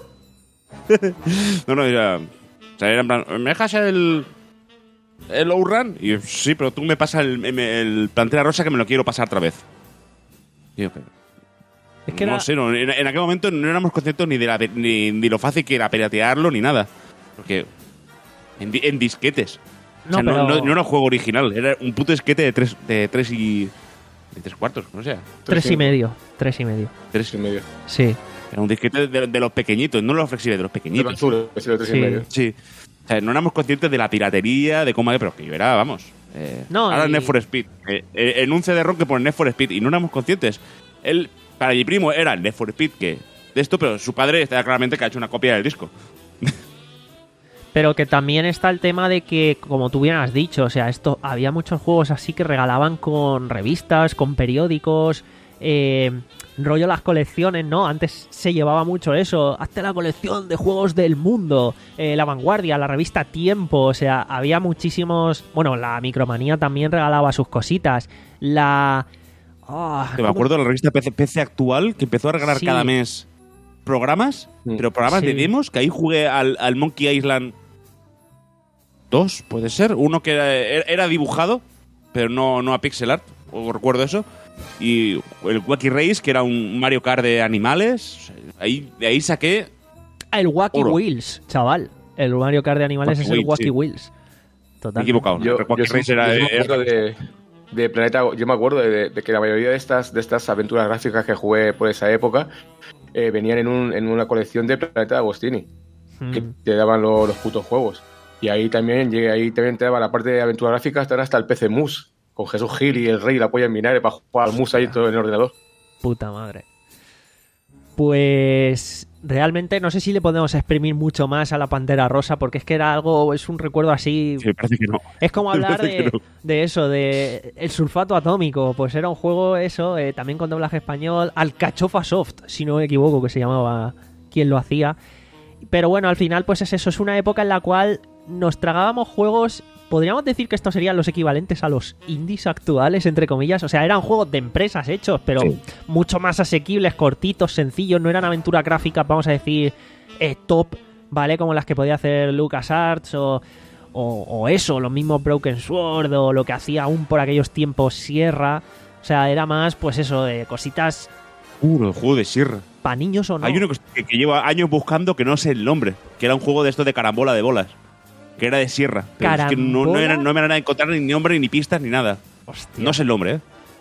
No, no, ya... O sea, era en plan, ¿me dejas el, el Outrun? Y yo, sí, pero tú me pasas el, el, el Pantera Rosa que me lo quiero pasar otra vez. Y yo, pero... Es que no era... sé, no, en, en aquel momento no éramos conscientes ni de, la, ni, ni lo fácil que era piratearlo ni nada. Porque en, di- en disquetes. No, o sea, no, pero- no, no era un juego original, era un puto disquete de tres, de tres y... de tres cuartos, no sé. Tres y medio. Tres y medio. Tres y medio. Sí. Era un disquete de, de los pequeñitos, no los flexibles, de los De pequeñitos. azul, es el tres Sí. y medio. Sí. O sea, no éramos conscientes de la piratería, de cómo... Pero que yo era, vamos... Eh, No, ahora y- Need for Speed. Eh, eh, en un C D ROM que pone Need for Speed y no éramos conscientes. Él, para mi primo, era el Need for Speed que... De esto, pero su padre está claramente que ha hecho una copia del disco. Pero que también está el tema de que, como tú bien has dicho, o sea, esto había muchos juegos así que regalaban con revistas, con periódicos, eh, rollo las colecciones, ¿no? Antes se llevaba mucho eso, hazte la colección de juegos del mundo, eh, La Vanguardia, la revista Tiempo, o sea, había muchísimos... Bueno, la Micromanía también regalaba sus cositas, la... ah, Que me ¿cómo? acuerdo de la revista P C, P C Actual, que empezó a regalar Sí. cada mes programas, Mm. pero programas Sí. de demos, que ahí jugué al, al Monkey Island dos, puede ser. Uno que era, era dibujado, pero no, no a pixel art, o recuerdo eso. Y el Wacky Race, que era un Mario Kart de animales. Ahí, de ahí saqué... El Wacky Oro. Wheels, chaval. El Mario Kart de animales Wacky es el Wheels, Wacky sí. Wheels. Total. Me he equivocado. ¿no? Yo, El Wacky yo Race sí- era... yo me era- acuerdo de, de Planeta, yo me acuerdo de, de que la mayoría de estas, de estas aventuras gráficas que jugué por esa época eh, venían en, un, en una colección de Planeta Agostini, que Mm. te daban lo- los putos juegos. Y ahí también llegué, ahí también te daba la parte de aventuras gráficas, te dan hasta el P C Mus, con Jesús Gil y el Rey y la polla en vinagre para jugar al Mus ahí todo en el ordenador. Puta madre. Pues realmente no sé si le podemos exprimir mucho más a la Pantera Rosa, porque es que era algo, es un recuerdo así. Sí, me parece que no. Es como Me hablar parece que de, no. de eso, de el sulfato atómico. Pues era un juego, eso, eh, también con doblaje español, Alcachofa Soft, si no me equivoco, que se llamaba quien lo hacía. Pero bueno, al final, pues es eso, es una época en la cual nos tragábamos juegos. Podríamos decir que estos serían los equivalentes a los indies actuales, entre comillas. O sea, eran juegos de empresas hechos, pero Sí. mucho más asequibles, cortitos, sencillos. No eran aventuras gráficas, vamos a decir, eh, top, ¿vale? Como las que podía hacer LucasArts o, o, o eso, los mismos Broken Sword o lo que hacía aún por aquellos tiempos Sierra. O sea, era más, pues eso, de cositas Uh, el juego de Sierra. para niños o no. Hay uno que, que lleva años buscando que no sé el nombre, que era un juego de esto de carambola de bolas, que era de Sierra. Pero es que no, no, ¿Carambola? era, no me van a encontrar ni nombre, ni pistas, ni nada. Hostia. No sé el nombre, ¿eh?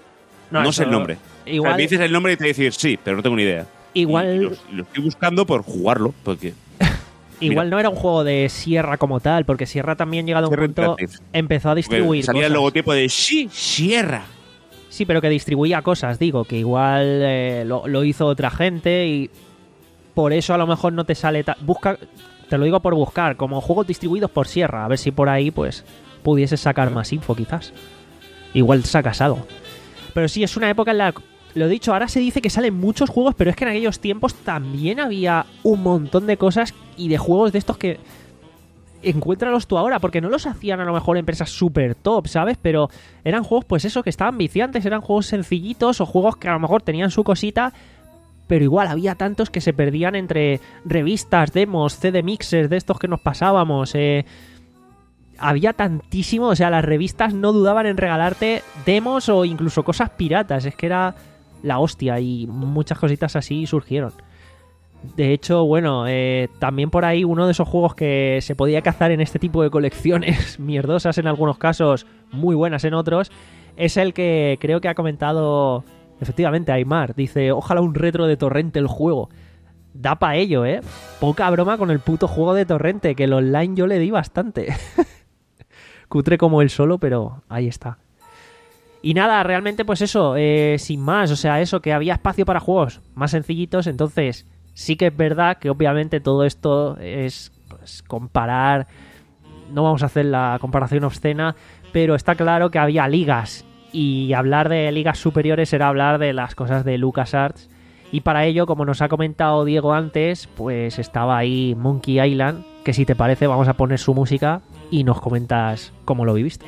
No, No, sé el eso- nombre. igual- O sea, me dices el nombre y te voy a decir sí, pero no tengo ni idea. Igual- Y, y lo, y lo estoy buscando por jugarlo, porque... Igual Mira. no era un juego de Sierra como tal, porque Sierra también llegado a un Sierra punto Interactive. empezó a distribuir Salía el cosas. logotipo de sí, Sierra. Sí, pero que distribuía cosas, digo, que igual eh, lo, lo hizo otra gente y por eso a lo mejor no te sale... ta- Busca, te lo digo por buscar, como juegos distribuidos por Sierra, a ver si por ahí pues pudieses sacar más info quizás. Igual sacas algo. Pero sí, es una época en la... Lo dicho, ahora se dice que salen muchos juegos, pero es que en aquellos tiempos también había un montón de cosas y de juegos de estos que... Encuéntralos tú ahora, porque no los hacían a lo mejor empresas super top, ¿sabes? Pero eran juegos, pues eso, que estaban viciantes, eran juegos sencillitos o juegos que a lo mejor tenían su cosita, pero igual había tantos que se perdían entre revistas, demos, C D mixers de estos que nos pasábamos, eh... Había tantísimo, o sea, las revistas no dudaban en regalarte demos o incluso cosas piratas, es que era la hostia y muchas cositas así surgieron. De hecho, bueno, eh, también por ahí uno de esos juegos que se podía cazar en este tipo de colecciones, mierdosas en algunos casos, muy buenas en otros, es el que creo que ha comentado efectivamente Aymar. Dice, ojalá un retro de Torrente el juego. Da pa' ello, ¿eh? Poca broma con el puto juego de Torrente, que el online yo le di bastante. Cutre como él solo, pero ahí está. Y nada, realmente pues eso, eh, sin más, o sea, eso, que había espacio para juegos más sencillitos, entonces sí que es verdad que obviamente todo esto es pues, comparar, no vamos a hacer la comparación obscena, pero está claro que había ligas, y hablar de ligas superiores era hablar de las cosas de LucasArts, y para ello, como nos ha comentado Diego antes, pues estaba ahí Monkey Island, que si te parece vamos a poner su música y nos comentas cómo lo viviste.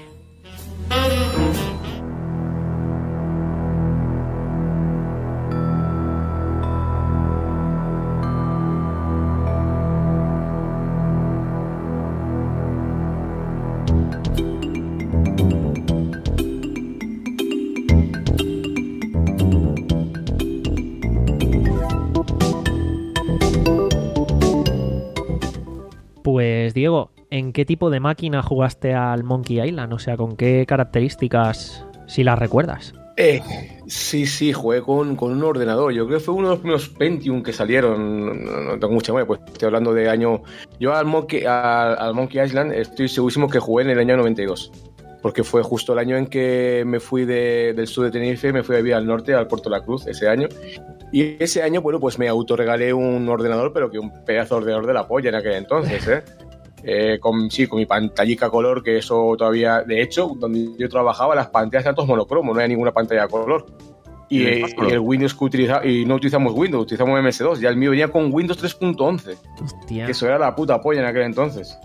Pues Diego, ¿en qué tipo de máquina jugaste al Monkey Island? O sea, ¿con qué características, si las recuerdas? Eh, sí, sí, jugué con, con un ordenador. Yo creo que fue uno de los primeros Pentium que salieron. No, no tengo mucha memoria, pues estoy hablando de año... Yo al Monkey, al, al Monkey Island estoy segurísimo que jugué en el año noventa y dos. Porque fue justo el año en que me fui de, del sur de Tenerife, me fui a vivir al norte, al Puerto de la Cruz, ese año. Y ese año, bueno, pues me autorregalé un ordenador, pero que un pedazo de ordenador de la polla en aquel entonces, ¿eh? Eh, con, sí, con mi pantallica color, que eso todavía... De hecho, donde yo trabajaba, las pantallas eran todos monocromos, no había ninguna pantalla color. Y, ¿Y eh, y el Windows que utilizaba... Y no utilizamos Windows, utilizamos M S dos. Ya el mío venía con Windows tres punto once. Hostia. Que eso era la puta polla en aquel entonces.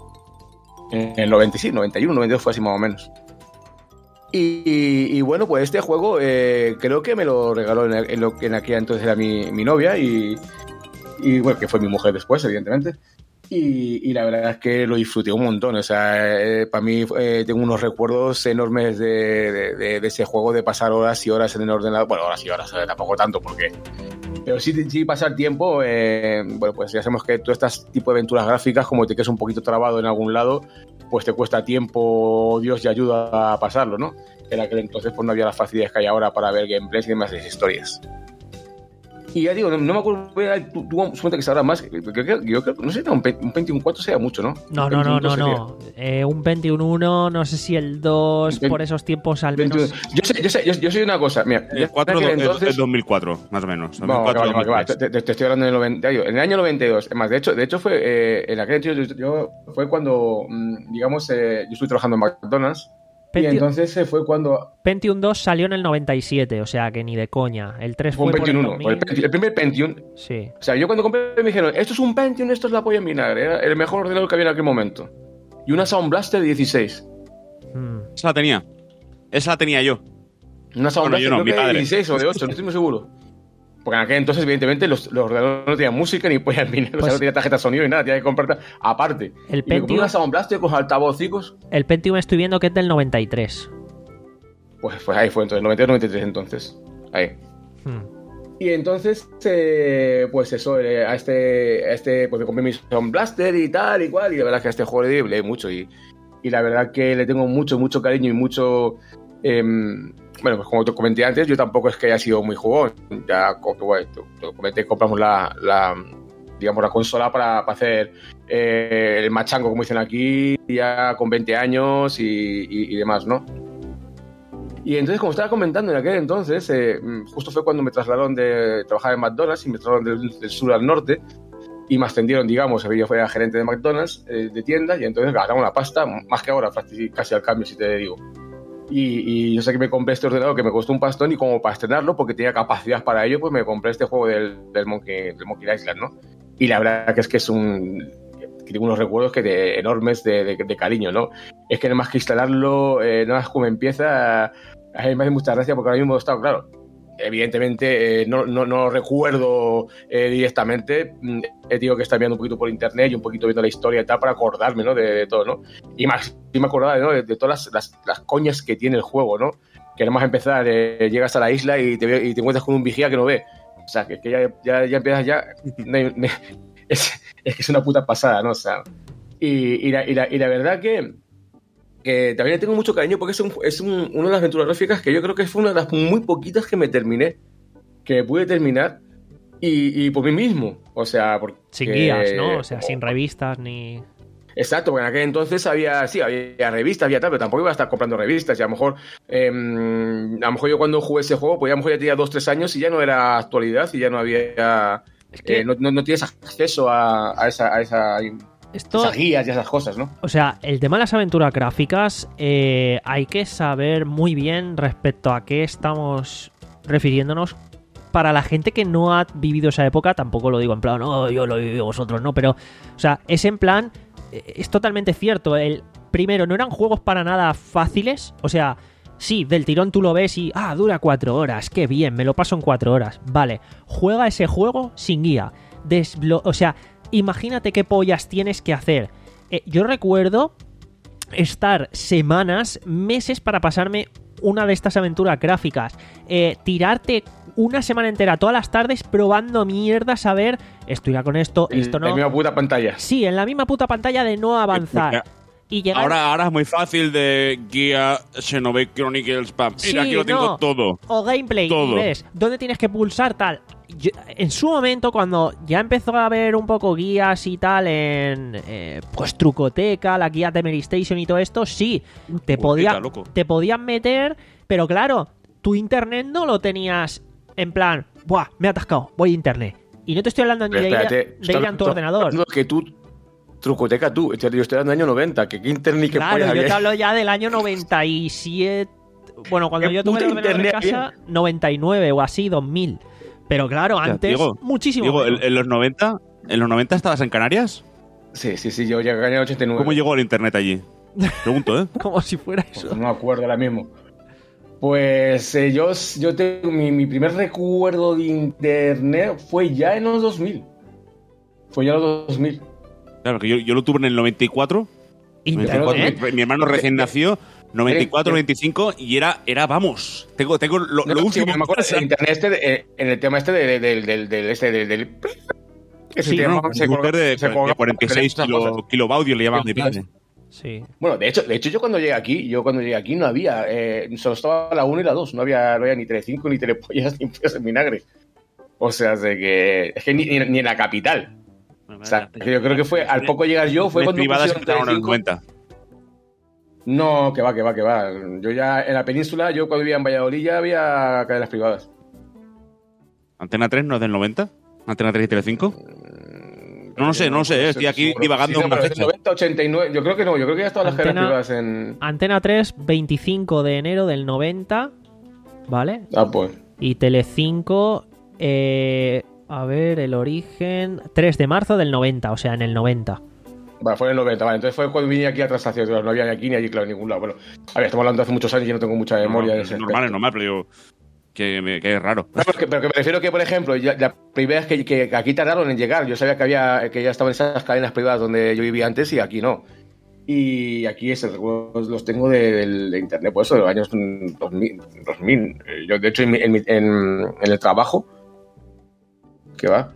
En el noventa, sí, noventa y uno, noventa y dos fue así más o menos. Y, y, y bueno, pues este juego eh, creo que me lo regaló en, en lo que en aquella entonces era mi, mi novia y, y bueno, que fue mi mujer después, evidentemente. Y, y la verdad es que lo disfruté un montón. O sea, eh, para mí eh, tengo unos recuerdos enormes de, de, de, de ese juego, de pasar horas y horas en el ordenador. Bueno, horas y horas, eh, tampoco tanto, porque... Pero sí, sí pasar tiempo, eh, bueno, pues ya sabemos que todo este tipo de aventuras gráficas, como te quedas un poquito trabado en algún lado, pues te cuesta tiempo, Dios y ayuda a pasarlo, ¿no? En aquel entonces pues no había las facilidades que hay ahora para ver gameplays y demás de historias. Y ya digo, no, no me acuerdo, tú, tú suponte que sabrás más, creo que, yo creo, no sé, un, un Pentium cuatro sea mucho, ¿no? No, Un no, no, Pentium dos no, no. Eh, un Pentium uno, no sé si el dos, Pen- por esos tiempos al Pentium- menos... Yo sé, yo sé, yo, yo soy una cosa, mira, El cuatro en aquel es- entonces- es dos mil cuatro, más o menos. No, que va, que va, que va. dos mil tres. Te, te- te estoy hablando del noventa, en el año noventa y dos. Es más, de hecho, de hecho fue eh, en aquel entonces yo, yo- fue cuando, mm, digamos, eh, yo estuve trabajando en McDonald's y Pentium- entonces eh, fue cuando Pentium dos salió en el noventa y siete, o sea que ni de coña. El tres fue fue un por el Pentium uno, dos mil. el, Pentium- el primer Pentium. Sí. O sea, yo cuando compré me dijeron, esto es un Pentium, esto es la polla en vinagre, era el mejor ordenador que había en aquel momento. Y una Sound Blaster de dieciséis. Mm. Esa la tenía. Esa la tenía yo. Una Sound Bueno, yo Blaster no, creo mi que de padre. dieciséis o de ocho, no estoy muy seguro. Porque en aquel entonces, evidentemente, los, los ordenadores no tenían música ni polla en vinagre, o sea, Pues- no tenía tarjeta de sonido ni nada, tenía que comprarte aparte. El Y me compré Pentium, una Sound Blaster con altavocicos. el Pentium estoy viendo que es del noventa y tres. Pues, pues ahí fue entonces, noventa y dos noventa y tres entonces. Ahí. Mm. Y entonces, eh, pues eso, eh, a este, a este, pues me compré mi Sound Blaster y tal y cual, y la verdad es que a este juego le di mucho y, y la verdad que le tengo mucho, mucho cariño y mucho, eh, bueno, pues como te comenté antes, yo tampoco es que haya sido muy jugón. Ya, como bueno, te, te comenté, compramos la, la, digamos, la consola para, para hacer eh, el machango, como dicen aquí, ya con veinte años y, y, y demás, ¿no? Y entonces, como estaba comentando en aquel entonces, eh, justo fue cuando me trasladaron de trabajar en McDonald's y me trasladaron del, del sur al norte y me ascendieron, digamos, yo fui gerente de McDonald's, eh, de tienda, y entonces ganaba una pasta, más que ahora, casi al cambio, si te digo. Y, y yo sé que me compré este ordenador que me costó un pastón y como para estrenarlo, porque tenía capacidad para ello, pues me compré este juego del, del, Monkey, del Monkey Island, ¿no? Y la verdad que es que es un... que tengo unos recuerdos que de, enormes de, de, de cariño, ¿no? Es que nada más que instalarlo, eh, nada más como empieza, a mí me hace mucha gracia porque ahora mismo está, claro, evidentemente eh, no, no, no lo recuerdo eh, directamente, he tenido que estar viendo un poquito por internet y un poquito viendo la historia y tal para acordarme, ¿no? de, de todo, ¿no? Y más, y me acordaba, ¿no? de, de todas las, las, las coñas que tiene el juego, ¿no? Que nada más empezar, eh, llegas a la isla y te, y te encuentras con un vigía que no ve, o sea, que, que ya, ya, ya empiezas ya, es, es que es una puta pasada, ¿no? O sea, y, y, la, y, la, y la verdad que que también le tengo mucho cariño porque es, un, es un, una de las aventuras gráficas que yo creo que fue una de las muy poquitas que me terminé, que pude terminar y, y por mí mismo, o sea, porque, sin guías, ¿no? O sea, sin revistas ni... Exacto, porque en aquel entonces había, sí, había revistas, había tal, pero tampoco iba a estar comprando revistas y a lo mejor, eh, a lo mejor yo cuando jugué ese juego, pues a lo mejor ya tenía dos, tres años y ya no era actualidad y ya no había, es que... eh, no, no, no tienes acceso a, a esa... A esa Esto, esas guías y esas cosas, ¿no? O sea, el tema de las aventuras gráficas, eh, hay que saber muy bien respecto a qué estamos refiriéndonos. Para la gente que no ha vivido esa época, tampoco lo digo en plan, no, yo lo he vivido, vosotros no, pero, o sea, es en plan, es totalmente cierto. El primero, no eran juegos para nada fáciles, o sea, sí, del tirón tú lo ves y, ah, dura cuatro horas, qué bien, me lo paso en cuatro horas. Vale, juega ese juego sin guía. Desblo- o sea, imagínate qué pollas tienes que hacer. Eh, yo recuerdo estar semanas, meses para pasarme una de estas aventuras gráficas. Eh, tirarte una semana entera, todas las tardes, probando mierdas a ver, esto irá con esto, esto no. En la misma puta pantalla. Sí, en la misma puta pantalla de no avanzar. Y llegar... ahora, ahora es muy fácil de guía Xenoblade Chronicles. Pam. Mira, sí, aquí lo tengo no. todo. O gameplay, todo. Y ves dónde tienes que pulsar tal. Yo, en su momento, cuando ya empezó a haber un poco guías y tal en eh, pues Trucoteca, la guía de Mary Station y todo esto, sí, te, podía, te podían meter, pero claro, tu internet no lo tenías en plan, buah, me he atascado, voy a internet. Y no te estoy hablando ni de ir, de ir a tu ordenador. No, que tú, Trucoteca tú, yo estoy hablando del año noventa, que qué internet que claro, yo te hablo ya del año noventa y siete, bueno, cuando yo tuve el ordenador en casa, bien. noventa y nueve o así, dos mil. Pero claro, antes, Diego, muchísimo Diego, en, en los noventa, ¿en los noventa estabas en Canarias? Sí, sí, sí, yo llegué en el ochenta y nueve. ¿Cómo llegó el internet allí? Pregunto, ¿eh? Como si fuera eso. Pues no me acuerdo ahora mismo. Pues eh, yo, yo tengo, mi, mi primer recuerdo de internet fue ya en los dos mil. Fue ya en los dos mil. Claro, que yo, yo lo tuve en el noventa y cuatro. ¿Internet? noventa y cuatro. Mi, mi hermano recién nació, noventa y cuatro, noventa y cinco, y era, era vamos, tengo, tengo lo, no, lo no, último. Sí, me acuerdo, en internet este, de, en el tema este del... del, del, del, este, del, del sí, no, se colga, de, se colga, de cuarenta y seis kilo, kilobaudios le llamaban de padre. Sí. Bueno, de hecho, de hecho yo cuando llegué aquí, yo cuando llegué aquí no había, eh, solo estaba la uno y la dos, no había, no había ni Telecinco, ni Telepollas, ni pollas en vinagre. O sea, de que es que ni, ni, ni en la capital. O sea, que yo creo que fue, al poco llegar yo, fue cuando privadas empezaron en los noventa. No, que va, que va, que va. Yo ya en la península, yo cuando vivía en Valladolid ya había cadenas privadas. ¿Antena tres no es del noventa? ¿Antena tres y Telecinco? No, no sé, no lo sé, estoy aquí divagando sí, no, una fecha. noventa, ochenta y nueve, yo creo que no, yo creo que ya estaban las cadenas privadas en... Antena tres, veinticinco de enero del noventa, ¿vale? Ah, pues. Y Telecinco, eh, a ver, el origen, tres de marzo del noventa, o sea, en el noventa. Vale, fue en el noventa, vale, entonces fue cuando vine aquí a Transacción, no había ni aquí ni allí, claro, en ningún lado. Bueno, a ver, estamos hablando de hace muchos años y yo no tengo mucha memoria. No, de es ese normal, es normal, pero yo... Que, me, que es raro. No, pero, que, pero que me refiero que, por ejemplo, ya, la primera vez que, que, que aquí tardaron en llegar, yo sabía que había que ya estaban esas cadenas privadas donde yo vivía antes y aquí no. Y aquí es, los, los tengo de, de, de internet, por eso, de los años dos mil. dos mil. Yo, de hecho, en, en, en, en el trabajo, ¿qué va?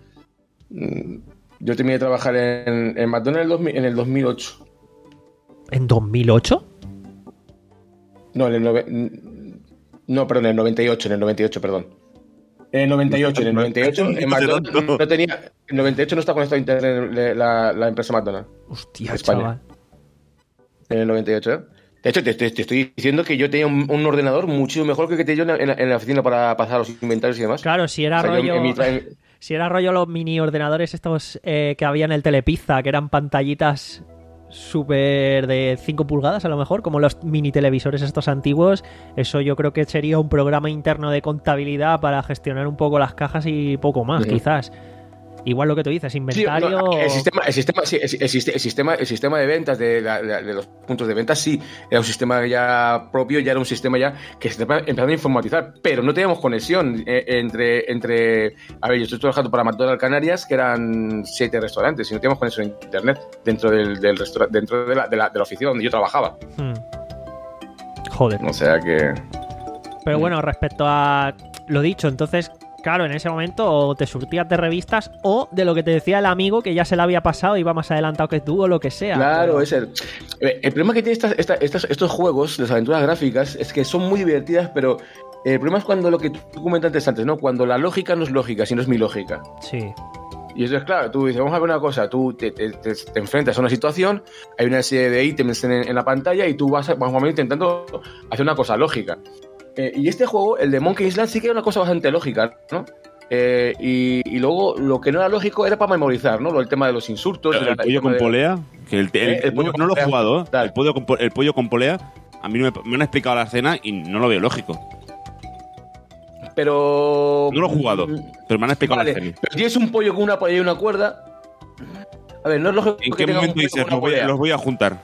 Yo terminé de trabajar en, en McDonald's en el dos mil ocho. ¿En dos mil ocho? No, en el nove... No, perdón, en el noventa y ocho, en el noventa y ocho, perdón. En el noventa y ocho, en el noventa y ocho, en McDonald's no tenía... En el noventa y ocho no está conectado a internet la, la empresa McDonald's. Hostia, España. chaval. En el noventa y ocho, ¿eh? De hecho, te, te, te estoy diciendo que yo tenía un, un ordenador mucho mejor que el que tenía yo en la, en la oficina para pasar los inventarios y demás. Claro, si era O sea, yo rollo... en mi tra- Si era rollo los mini ordenadores estos eh, que había en el Telepizza, que eran pantallitas súper de cinco pulgadas a lo mejor, como los mini televisores estos antiguos, eso yo creo que sería un programa interno de contabilidad para gestionar un poco las cajas y poco más, Ujú. quizás. Igual lo que tú dices, Sí, inventario... no, el, sistema, el, sistema, sí, el, el siste- el sistema, el sistema de ventas de, la- de- de los puntos de ventas sí era un sistema ya propio, ya era un sistema ya que se estaba empezando a informatizar, pero no teníamos conexión eh, entre, entre... A ver, yo estoy trabajando para McDonald's Canarias, que eran siete restaurantes, y no teníamos conexión a internet dentro del, del restaurante, dentro de la, de, la, de la oficina donde yo trabajaba. Hmm. Joder. O sea que... Pero bueno, respecto a lo dicho, entonces, claro, en ese momento o te surtías de revistas o de lo que te decía el amigo que ya se le había pasado, iba más adelantado que tú o lo que sea. Claro, pero... es el, el problema que tiene estas, esta- estas- estos juegos, las aventuras gráficas, es que son muy divertidas, pero el problema es cuando lo que tú comentaste antes, ¿no? Cuando la lógica no es lógica, sino es mi lógica. Sí. Y eso es claro, tú dices, vamos a ver una cosa, tú te, te- te- te enfrentas a una situación, hay una serie de ítems en, en la pantalla y tú vas, a- vas a ir intentando hacer una cosa lógica. Eh, y este juego, el de Monkey Island, sí que era una cosa bastante lógica, ¿no? Eh, y, y luego lo que no era lógico era para memorizar, ¿no? Lo- El tema de los insultos. El, de la- el pollo tema con de- polea, que el, el- Eh, el pollo no, no lo he con polea. jugado, ¿eh? Dale. El pollo, con, po- el pollo con polea, a mí no me, me han explicado la escena y no lo veo lógico. Pero... No lo he jugado, pero me han explicado Vale, la escena. pero tienes un pollo con una polea y una cuerda. A ver, no es lógico ¿En que qué tenga un momento pollo dices, con los una voy, a, polea. los voy a juntar?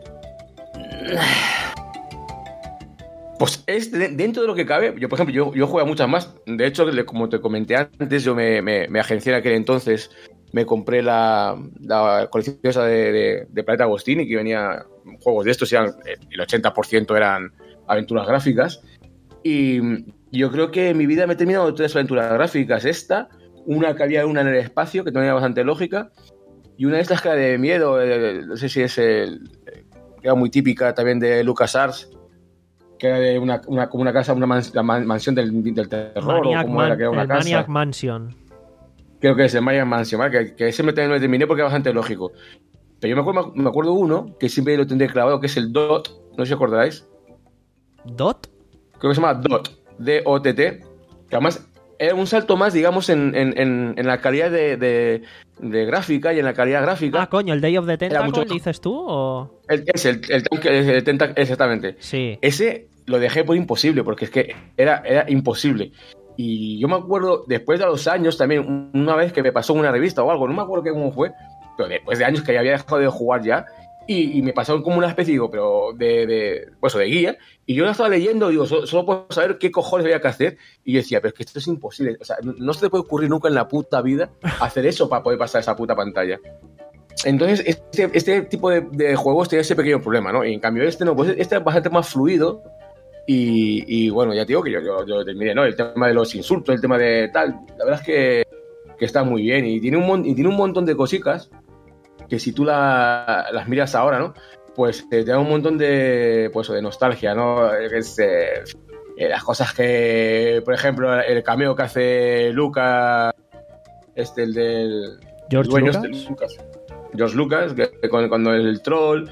Pues es de- dentro de lo que cabe. Yo, por ejemplo, yo, yo juego a muchas más. De hecho, le- como te comenté antes, yo me, me, me agencié en aquel entonces. Me compré la, la colección esa de, de, de Planeta Agostini, que venía juegos de estos, y eran, el ochenta por ciento eran aventuras gráficas. Y yo creo que en mi vida me he terminado tres aventuras gráficas. Esta, una que había una en el espacio, que tenía bastante lógica, y una de estas que era de miedo, eh, no sé si es el, que era muy típica también de LucasArts, que era de una, una, como una casa, una mans- la man- mansión del, del terror, Maniac, o como era, Man- que era una el casa. Maniac Mansion. Creo que es el Maniac Mansion, ¿vale? Que, que ese me, también me terminé porque era bastante lógico. Pero yo me acuerdo, me acuerdo uno, que siempre lo tendré clavado, que es el Dot, no sé si os acordáis. ¿Dot? Creo que se llama Dot, D O T T, que además era un salto más, digamos, en, en, en, en la calidad de, de, de gráfica y en la calidad gráfica. Ah, coño, el Day of the Era mucho Tentacle, mejor. dices tú, o... El, es el, el, el, el Tenta- exactamente. Sí. Ese lo dejé por imposible, porque es que era, era imposible. Y yo me acuerdo, después de los años también, una vez que me pasó una revista o algo, no me acuerdo qué cómo fue, pero después de años que ya había dejado de jugar ya, y, y me pasaron como una especie, digo, pero de, de, pues, de guía, y yo la estaba leyendo, digo, solo, solo puedo saber qué cojones había que hacer, y yo decía, pero es que esto es imposible, o sea, no, no se te puede ocurrir nunca en la puta vida hacer eso para poder pasar esa puta pantalla. Entonces, este, este tipo de, de juegos tiene ese pequeño problema, ¿no? Y en cambio este no, pues este es bastante más fluido. Y, y bueno, ya te digo que yo, yo, yo terminé, ¿no? El tema de los insultos, el tema de tal, la verdad es que, que está muy bien. Y tiene, un, mon- y tiene un montón de cositas que si tú la- las miras ahora, ¿no? Pues eh, te da un montón de, pues, de nostalgia, ¿no? Es, eh, eh, las cosas que, por ejemplo, el cameo que hace Lucas, este, el del... George dueño Lucas. este, Lucas. George Lucas, que, que cuando, cuando el troll,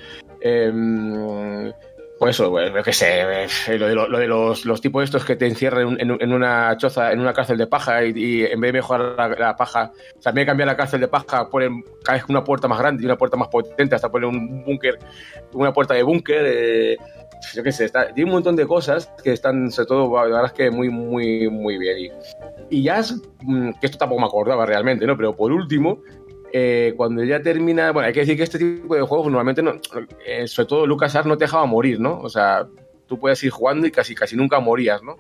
eh, pues eso, pues, yo qué sé, eh, lo de, lo, lo de los, los tipos estos que te encierran en, en, en una choza, en una cárcel de paja, y, y en vez de mejorar la, la paja, o sea, en vez de cambiar la cárcel de paja, ponen cada vez una puerta más grande y una puerta más potente, hasta poner un búnker, una puerta de búnker, eh, yo qué sé, está, tiene un montón de cosas que están, sobre todo, la verdad es que muy, muy, muy bien. Y, y ya, es, que esto tampoco me acordaba realmente, ¿no? Pero por último, eh, cuando ya termina, bueno, hay que decir que este tipo de juegos normalmente, no, eh, sobre todo LucasArts no te dejaba morir, ¿no? O sea, tú puedes ir jugando y casi, casi nunca morías, ¿no?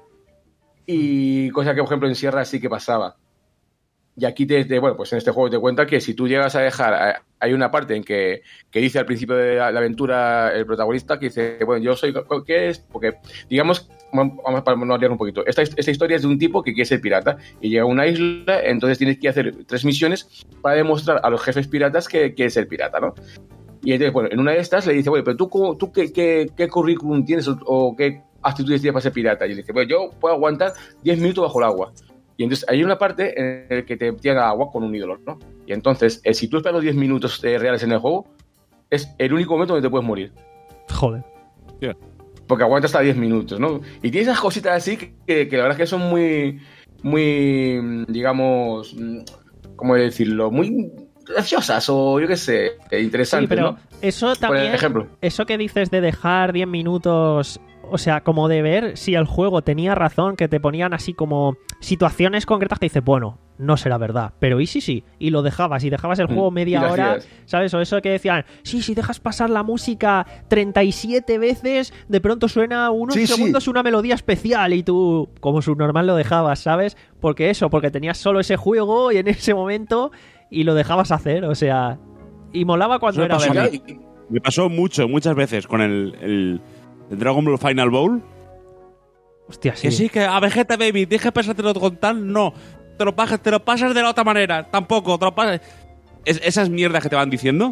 Y cosa que, por ejemplo, en Sierra sí que pasaba. Y aquí, te, te, bueno, pues en este juego te cuenta que si tú llegas a dejar, hay una parte en que, que dice al principio de la, la aventura el protagonista que dice, bueno, yo soy, ¿qué es? Porque, digamos, vamos para no liar un poquito, esta, esta historia es de un tipo que quiere ser pirata y llega a una isla, entonces tienes que hacer tres misiones para demostrar a los jefes piratas que quiere ser pirata, ¿no? Y entonces, bueno, en una de estas le dice, bueno, pero tú, ¿tú qué, qué, qué currículum tienes o, o qué actitudes tienes para ser pirata? Y le dice, bueno, yo puedo aguantar diez minutos bajo el agua. Y entonces hay una parte en la que te tiran al agua con un ídolo, ¿no? Y entonces, eh, si tú esperas los diez minutos eh, reales en el juego, es el único momento donde te puedes morir. Joder. Yeah. Porque aguanta hasta diez minutos, ¿no? Y tiene esas cositas así que, que la verdad es que son muy, muy, digamos, ¿cómo decirlo? Muy graciosas o yo qué sé, interesantes, Sí, pero ¿no? eso también, Por ejemplo. eso que dices de dejar diez minutos, o sea, como de ver si el juego tenía razón, que te ponían así como situaciones concretas que dices, bueno, no será verdad, pero y sí, sí, y lo dejabas, y dejabas el juego media y lo hora, hacías. ¿sabes? O eso que decían, sí, si dejas pasar la música treinta y siete veces, de pronto suena unos Sí, sí. segundos una melodía especial y tú, como subnormal, lo dejabas, ¿sabes? Porque eso, porque tenías solo ese juego y en ese momento y lo dejabas hacer, o sea, y molaba cuando Eso me era pasó a verdad. mí. Me pasó mucho, muchas veces con el, el, el Dragon Ball Final Bowl. Hostia, sí. Que sí, que a Vegeta Baby, tienes que pasártelo con tal, no. Te lo, pasas, te lo pasas de la otra manera, tampoco, te lo pasas. Es, esas mierdas que te van diciendo.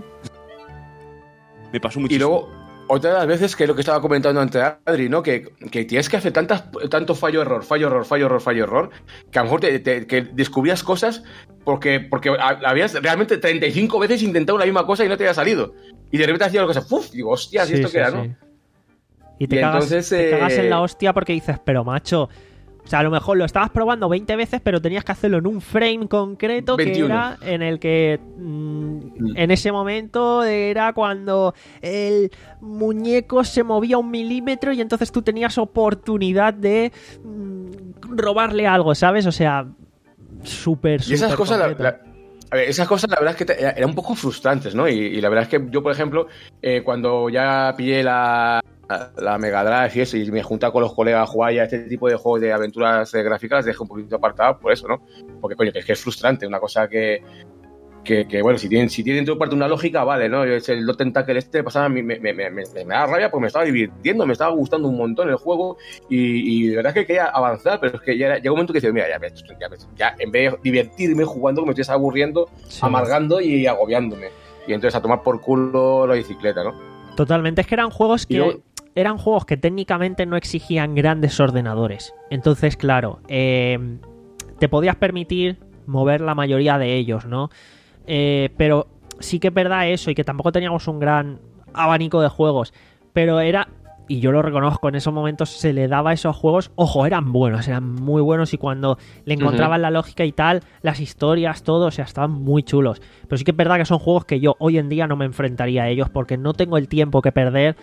Me pasó Y muchísimo. luego, otra de las veces que es lo que estaba comentando antes Adri, ¿no? Que, que tienes que hacer tantas, tanto fallo-error, fallo-error, fallo-error, fallo-error, que a lo mejor te, te- que descubrías cosas porque, porque habías realmente treinta y cinco veces intentado la misma cosa y no te había salido. Y de repente hacías una cosa, ¡puf! Digo, hostia, ¿y Sí, esto sí, qué era, sí. no? Y te, Y cagas, entonces, te eh, cagas en la hostia porque dices, pero macho, o sea, a lo mejor lo estabas probando veinte veces, pero tenías que hacerlo en un frame concreto veintiuno. que era en el que mm, en ese momento era cuando el muñeco se movía un milímetro y entonces tú tenías oportunidad de mm, robarle algo, ¿sabes? O sea, súper, súper Y esas cosas, la, concreto. la- a ver, esas cosas la verdad es que te- eran un poco frustrantes, ¿no? Y, y la verdad es que yo, por ejemplo, eh, cuando ya pillé la, la Mega Drive y eso, y me juntaba con los colegas a jugar ya este tipo de juegos de aventuras eh, gráficas, las dejé un poquito apartadas por eso, ¿no? Porque, coño, que es que es frustrante, una cosa que, que, que, bueno, si tienen, si tienen en tu parte una lógica, vale, ¿no? Yo, el Dot Tentacle este pasaba, me, me, me, me, me da rabia porque me estaba divirtiendo, me estaba gustando un montón el juego y, y de verdad es que quería avanzar, pero es que ya era- llega un momento que dices, mira, ya, ves, ya, ves, ya en vez de divertirme jugando, me estoy aburriendo, Sí. amargando y agobiándome. Y entonces a tomar por culo la bicicleta, ¿no? Totalmente, es que eran juegos Y que luego- eran juegos que técnicamente no exigían grandes ordenadores. Entonces, claro, eh, te podías permitir mover la mayoría de ellos, ¿no? Eh, pero sí que es verdad eso y que tampoco teníamos un gran abanico de juegos. Pero era, y yo lo reconozco, en esos momentos se le daba a esos juegos, ojo, eran buenos, eran muy buenos y cuando le encontraban la lógica y tal, las historias, todo, o sea, estaban muy chulos. Pero sí que es verdad que son juegos que yo hoy en día no me enfrentaría a ellos porque no tengo el tiempo que perder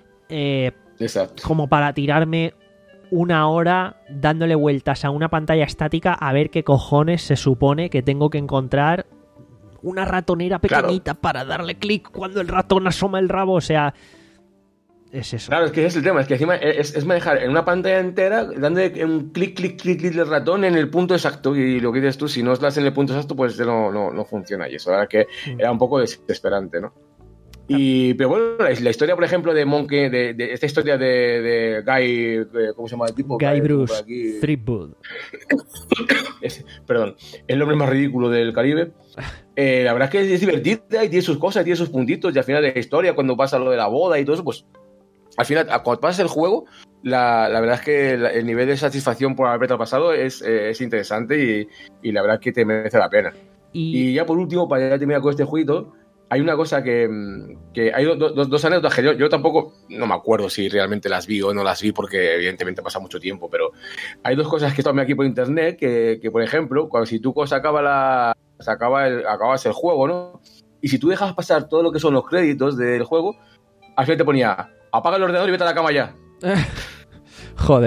eh, Exacto. como para tirarme una hora dándole vueltas a una pantalla estática a ver qué cojones se supone que tengo que encontrar una ratonera Claro. pequeñita para darle clic cuando el ratón asoma el rabo, o sea, es eso. Claro, es que ese es el tema, es que encima es, es manejar en una pantalla entera, dándole un clic, clic, clic, clic del ratón en el punto exacto. Y lo que dices tú, si no estás en el punto exacto, pues no, no, no funciona. Y eso, la verdad que era un poco desesperante, ¿no? Y, pero bueno, la, la historia, por ejemplo, de Monkey, de, de esta historia de, de Guy, eh, ¿cómo se llama el tipo? Guy por Bruce aquí. Threepwood. Es- perdón, el nombre más ridículo del Caribe. Eh, la verdad es que es divertida y tiene sus cosas, tiene sus puntitos. Y al final de la historia, cuando pasa lo de la boda y todo eso, pues al final, a- cuando pasas el juego, la, la verdad es que la- el nivel de satisfacción por haber pasado es, eh, es interesante y, y la verdad es que te merece la pena. Y, Y ya por último, para ya terminar con este jueguito, hay una cosa que, mm, que hay do- do- dos anécdotas que yo, yo tampoco, no me acuerdo si realmente las vi o no las vi porque evidentemente pasa mucho tiempo, pero hay dos cosas que tomé aquí por internet que, que, por ejemplo, cuando si tú sacaba la, sacaba el, acabas el juego, ¿no? Y si tú dejas pasar todo lo que son los créditos del juego, al final te ponía, apaga el ordenador y vete a la cama ya. joder.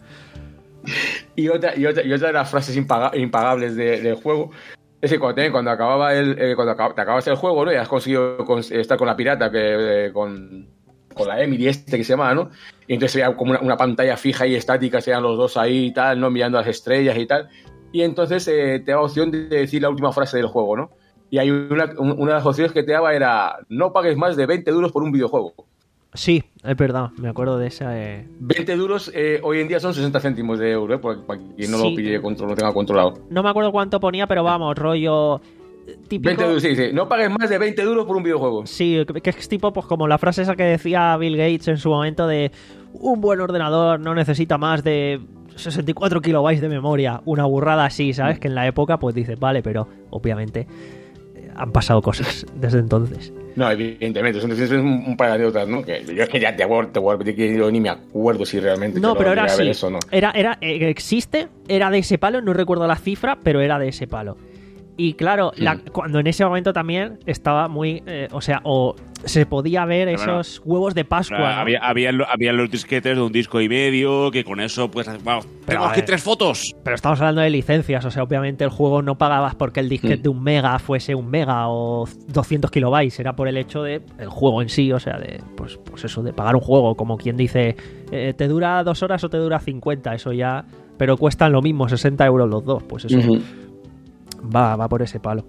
Y otra, y otra, y otra de las frases impaga- impagables de- del juego es que cuando, te- cuando acababa el, eh, cuando acab- te acabas el juego, ¿no? Y has conseguido cons- estar con la pirata, que, eh, con, con la Emily este que se llama, ¿no? Y entonces sería como una, una pantalla fija y estática, serían los dos ahí y tal, ¿no? Mirando las estrellas y tal. Y entonces eh, te daba opción de decir la última frase del juego, ¿no? Y hay una, un- una de las opciones que te daba era no pagues más de veinte duros por un videojuego. Sí, es verdad, me acuerdo de esa. Eh... veinte duros eh, hoy en día son sesenta céntimos de euro, ¿eh? Para para quien no Sí. lo pille, control, lo tenga controlado. No me acuerdo cuánto ponía, pero vamos, rollo típico... veinte duros, sí, sí. No pagues más de veinte duros por un videojuego. Sí, que es tipo pues como la frase esa que decía Bill Gates en su momento de un buen ordenador no necesita más de sesenta y cuatro kilobytes de memoria. Una burrada así, ¿sabes? Que en la época pues dices, vale, pero obviamente eh, han pasado cosas desde entonces. No, evidentemente, son es un, un par de anécdotas, ¿no? Que yo es que ya te voy te voy a repetir que yo ni me acuerdo si realmente... No, pero era así. Eso, ¿no? Era, era, eh, existe, era de ese palo, no recuerdo la cifra, pero era de ese palo. Y claro, Sí. la, cuando en ese momento también estaba muy... Eh, o sea, o se podía ver Pero esos huevos de Pascua, ¿no? Había, había, había los disquetes de un disco y medio, que con eso, pues, vamos, Pero, tengo a aquí ver. tres fotos. Pero estamos hablando de licencias, o sea, obviamente el juego no pagabas porque el disquete Mm. de un mega fuese un mega o doscientos kilobytes, era por el hecho de el juego en sí, o sea, de pues, pues eso, de pagar un juego, como quien dice, eh, ¿te dura dos horas o te dura cincuenta? Eso ya, pero cuestan lo mismo, sesenta euros los dos, pues eso Ujú. va, va por ese palo.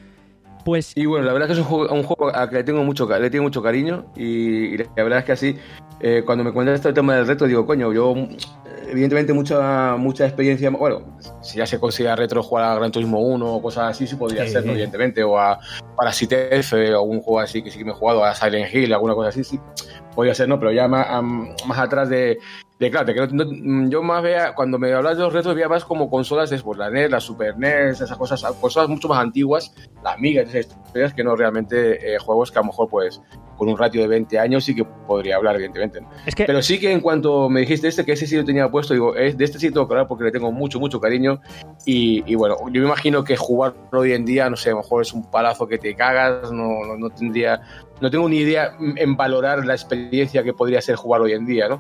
Pues Y bueno, la verdad es que es un juego, un juego al que le tengo mucho, ca- le tengo mucho cariño y, y la verdad es que así, eh, cuando me cuentas este tema del retro, digo, coño, yo mm, evidentemente mucha mucha experiencia, bueno, si ya se considera retro jugar a Gran Turismo uno o cosas así, sí podría Sí. ser, ¿no? Evidentemente, o a Parasite F o algún juego así que sí que me he jugado, a Silent Hill, alguna cosa así, sí, podría ser, ¿no? Pero ya más, am- más atrás de, de claro, de que no- no- yo más vea, cuando me hablas de los retros, veía más como consolas de pues, la N E S, la Super N E S, esas cosas, consolas mucho más antiguas, la Amiga, esas historias, que no realmente eh, juegos que a lo mejor, pues, con un ratio de veinte años sí que podría hablar, evidentemente. es que Pero sí que en cuanto me dijiste este, que ese sí lo tenía puesto, digo, es, de este sí tengo que hablar porque le tengo mucho, mucho cariño. Y, y bueno, yo me imagino que jugar hoy en día, no sé, a lo mejor es un palazo que te cagas, no, no, no tendría, no tengo ni idea en valorar la experiencia que podría ser jugar hoy en día, ¿no?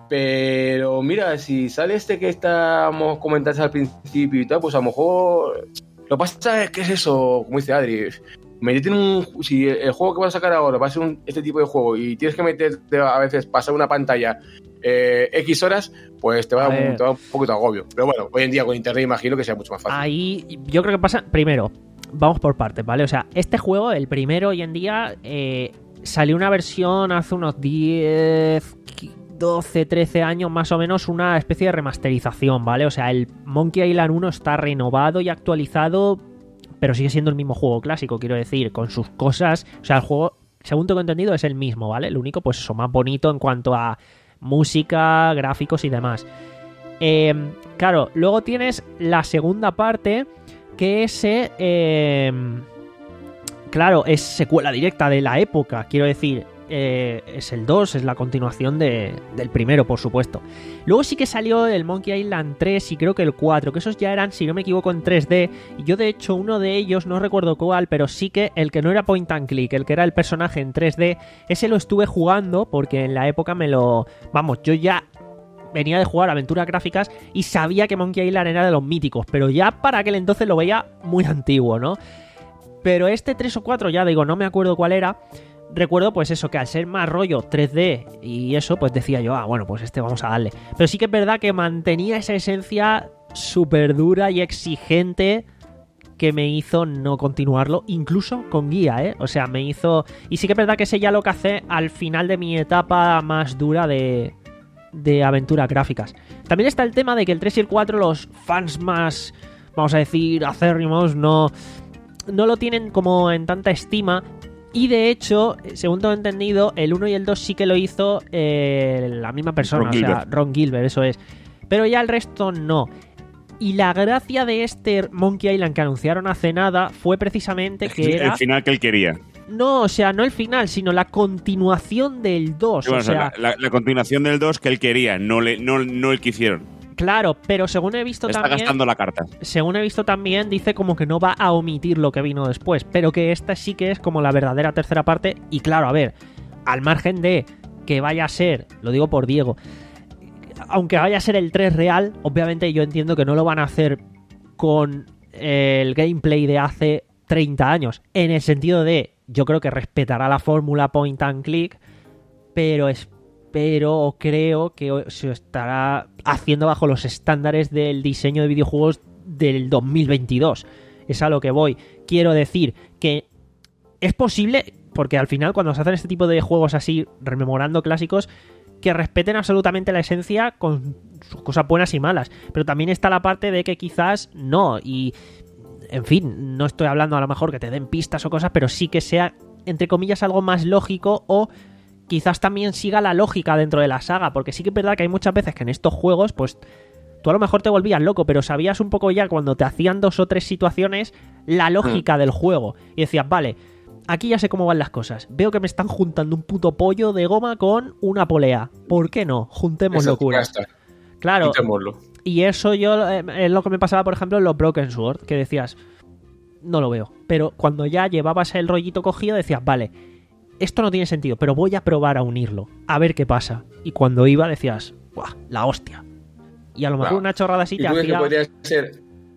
Pero mira, si sale este que estábamos comentando al principio y tal, pues a lo mejor lo que pasa es que es eso, como dice Adri, meterte en un, si el juego que vas a sacar ahora va a ser un, este tipo de juego y tienes que meterte a veces pasar una pantalla eh, X horas, pues te va, A a dar un, ver. te va a dar un poquito de agobio. Pero bueno, hoy en día con internet imagino que sea mucho más fácil. ahí yo creo que pasa, primero, vamos por partes, ¿vale? O sea, este juego, el primero hoy en día, eh, salió una versión hace unos diez, doce, trece años más o menos, una especie de remasterización, ¿vale? O sea, el Monkey Island uno está renovado y actualizado, pero sigue siendo el mismo juego clásico, quiero decir, con sus cosas. O sea, el juego, según tengo entendido, es el mismo, ¿vale? Lo único, pues eso, más bonito en cuanto a música, gráficos y demás. Eh, claro, luego tienes la segunda parte, que es... eh, eh, claro, es secuela directa de la época, quiero decir... Eh, es el dos, es la continuación de, del primero, por supuesto. Luego sí que salió el Monkey Island tres y creo que el cuatro, que esos ya eran, si no me equivoco, en tres D. Y yo, de hecho, uno de ellos, no recuerdo cuál, pero sí que el que no era point and click, el que era el personaje en tres D, ese lo estuve jugando porque en la época me lo... Vamos, yo ya venía de jugar aventuras gráficas y sabía que Monkey Island era de los míticos, pero ya para aquel entonces lo veía muy antiguo, ¿no? Pero este tres o cuatro, ya digo, no me acuerdo cuál era. Recuerdo pues eso, que al ser más rollo tres D y eso, pues decía yo, ah, bueno, pues este vamos a darle. Pero sí que es verdad que mantenía esa esencia súper dura y exigente que me hizo no continuarlo, incluso con guía, ¿eh? O sea, me hizo... Y sí que es verdad que ese ya lo que hace al final de mi etapa más dura de, de aventuras gráficas. También está el tema de que el tres y el cuatro, los fans más, vamos a decir, acérrimos, no, no lo tienen como en tanta estima. Y de hecho, según tengo entendido, el uno y el dos sí que lo hizo eh, la misma persona, Ron o sea, Gilbert. Ron Gilbert, eso es. Pero ya el resto no. Y la gracia de este Monkey Island que anunciaron hace nada fue precisamente Es que era... el final que él quería. No, o sea, no el final, sino la continuación del dos. Sí, bueno, o sea, la, la- la continuación del dos que él quería, no, le, no, no el que hicieron. claro, pero según he visto Está también... gastando la carta. Según he visto también, dice como que no va a omitir lo que vino después, pero que esta sí que es como la verdadera tercera parte. Y claro, a ver, al margen de que vaya a ser, lo digo por Diego, aunque vaya a ser el tres real, obviamente yo entiendo que no lo van a hacer con el gameplay de hace treinta años, en el sentido de, yo creo que respetará la fórmula point and click, pero espero o creo que se estará haciendo bajo los estándares del diseño de videojuegos del dos mil veintidós. Es a lo que voy. Quiero decir que es posible, porque al final cuando se hacen este tipo de juegos así, rememorando clásicos, que respeten absolutamente la esencia con sus cosas buenas y malas. Pero también está la parte de que quizás no. Y en fin, no estoy hablando a lo mejor que te den pistas o cosas, pero sí que sea, entre comillas, algo más lógico o quizás también siga la lógica dentro de la saga, porque sí que es verdad que hay muchas veces que en estos juegos, pues tú a lo mejor te volvías loco, pero sabías un poco ya cuando te hacían dos o tres situaciones la lógica del juego y decías, vale, aquí ya sé cómo van las cosas. Veo que me están juntando un puto pollo de goma con una polea. ¿Por qué no? Juntemos Exacto, locuras. ya está. Claro. Juntémoslo. Y eso yo eh, es lo que me pasaba, por ejemplo, en los Broken Sword, que decías, no lo veo. Pero cuando ya llevabas el rollito cogido, decías, vale, esto no tiene sentido, pero voy a probar a unirlo, a ver qué pasa. Y cuando iba decías, ¡buah! La hostia. Y a lo mejor Claro. una chorrada así ¿Y te tú crees que hacía... podría ser,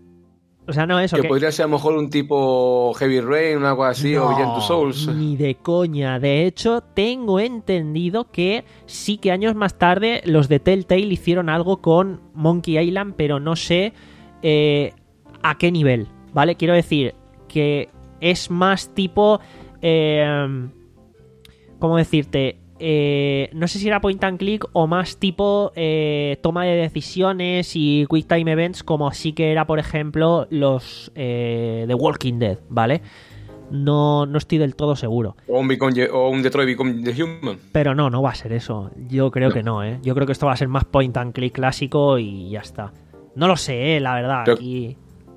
O sea, no eso, que que... podría ser a lo mejor un tipo Heavy Rain, algo así, o No, Beyond Two Souls? ni de coña. De hecho, tengo entendido que sí que años más tarde los de Telltale hicieron algo con Monkey Island, pero no sé eh, a qué nivel, ¿vale? Quiero decir que es más tipo... Eh, ¿Cómo decirte? Eh, no sé si era point and click o más tipo eh, toma de decisiones y quick time events, como sí que era, por ejemplo, los eh, The Walking Dead, ¿vale? No, no estoy del todo seguro. O un, Become, o un Detroit Become the Human. Pero no, no va a ser eso. Yo creo No. que no, ¿eh? Yo creo que esto va a ser más point and click clásico y ya está. No lo sé, ¿eh? La verdad, Pero- aquí...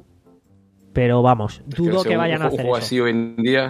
Pero vamos, dudo sea, que un- vayan a un hacer juego eso. así hoy en día.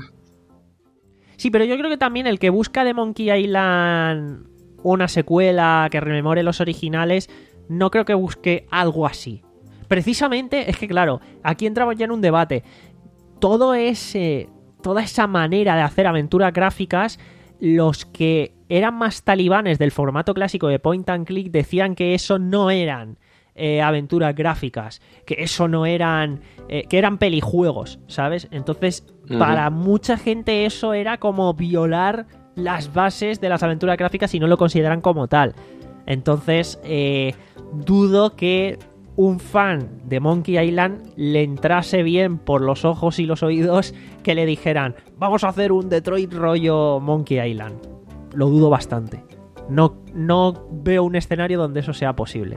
Sí, pero yo creo que también el que busca de Monkey Island una secuela que rememore los originales, no creo que busque algo así. Precisamente, es que claro, aquí entramos ya en un debate. Todo ese, toda esa manera de hacer aventuras gráficas, los que eran más talibanes del formato clásico de point and click decían que eso no eran eh, aventuras gráficas, que eso no eran, eh, que eran pelijuegos, ¿sabes? Entonces, Ujú. para mucha gente eso era como violar las bases de las aventuras gráficas y no lo consideran como tal. Entonces, eh, dudo que un fan de Monkey Island le entrase bien por los ojos y los oídos que le dijeran, vamos a hacer un Detroit rollo Monkey Island. Lo dudo bastante. No, no veo un escenario donde eso sea posible.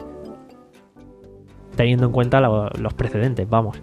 Teniendo en cuenta lo- los precedentes, vamos.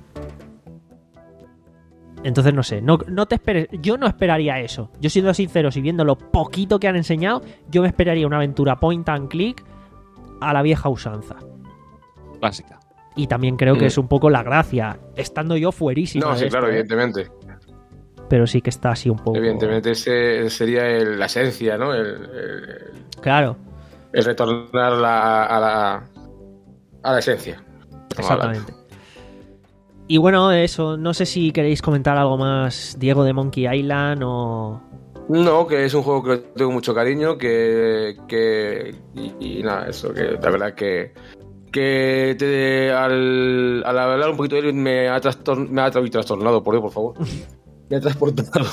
Entonces no sé, no, no te esperes. Yo no esperaría eso. Yo siendo sincero, si viendo lo poquito que han enseñado, yo me esperaría una aventura point and click a la vieja usanza. Clásica. Y también creo que Mm. es un poco la gracia, estando yo fuerísimo. No, de sí, esto, claro, ¿eh? evidentemente. Pero sí que está así un poco. Evidentemente ese sería el- la esencia, ¿no? El, el- Claro, el retornar la- a, la, a la esencia. Estamos hablando. exactamente. Y bueno, eso, no sé si queréis comentar algo más, Diego, de Monkey Island o... No, que es un juego que tengo mucho cariño, que... que y, y nada, eso, que la verdad que... Que te, al, al hablar un poquito de él me ha, trastorn, me ha tra- trastornado, por Dios, por favor. Me ha transportado.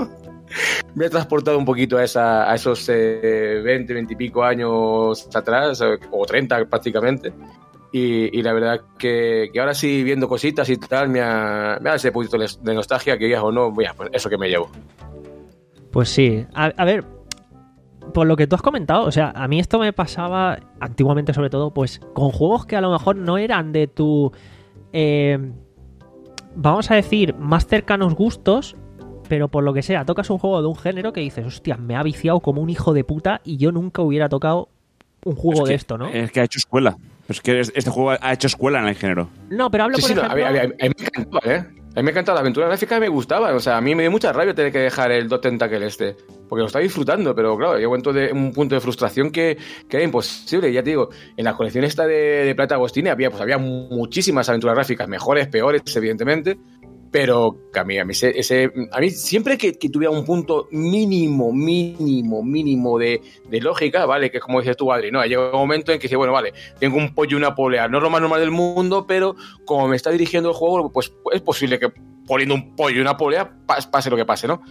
Me ha transportado un poquito a, esa, a esos eh, veinte, veinte y pico años atrás, eh, o treinta prácticamente. Y, y la verdad que, que ahora sí, viendo cositas y tal, me ha, me ha dado ese poquito de nostalgia que digas o no, mira, pues eso que me llevo. Pues sí, a, a ver, por lo que tú has comentado, o sea, a mí esto me pasaba antiguamente sobre todo, pues con juegos que a lo mejor no eran de tu, eh, vamos a decir, más cercanos gustos, pero por lo que sea, tocas un juego de un género que dices, hostia, me ha viciado como un hijo de puta y yo nunca hubiera tocado un juego Es que- de esto, ¿no? Es que ha hecho escuela. Es que es- este juego ha hecho escuela en el género. No, pero hablo Sí, por sí, no, a, mí, ejemplo... a mí- a mí me encantaba, ¿eh? A mí me encantaba la aventura gráfica, me gustaba. O sea, a mí me dio mucha rabia tener que dejar el Dot Tentacle este. Porque lo estaba disfrutando, pero claro, llegó un punto de, un punto de frustración que, que era imposible. Ya te digo, en la colección esta de, de Plata Agostini había, pues, había muchísimas aventuras gráficas, mejores, peores, evidentemente. Pero que a mí, a mí, ese, ese- a mí siempre que, que tuviera un punto mínimo, mínimo, mínimo de, de lógica, ¿vale? Que es como dices tú, Adri, ¿no? Llega un momento en que dice, bueno, vale, tengo un pollo y una polea, no es lo más normal del mundo, pero como me está dirigiendo el juego, pues es posible que poniendo un pollo y una polea pas- pase lo que pase, ¿no?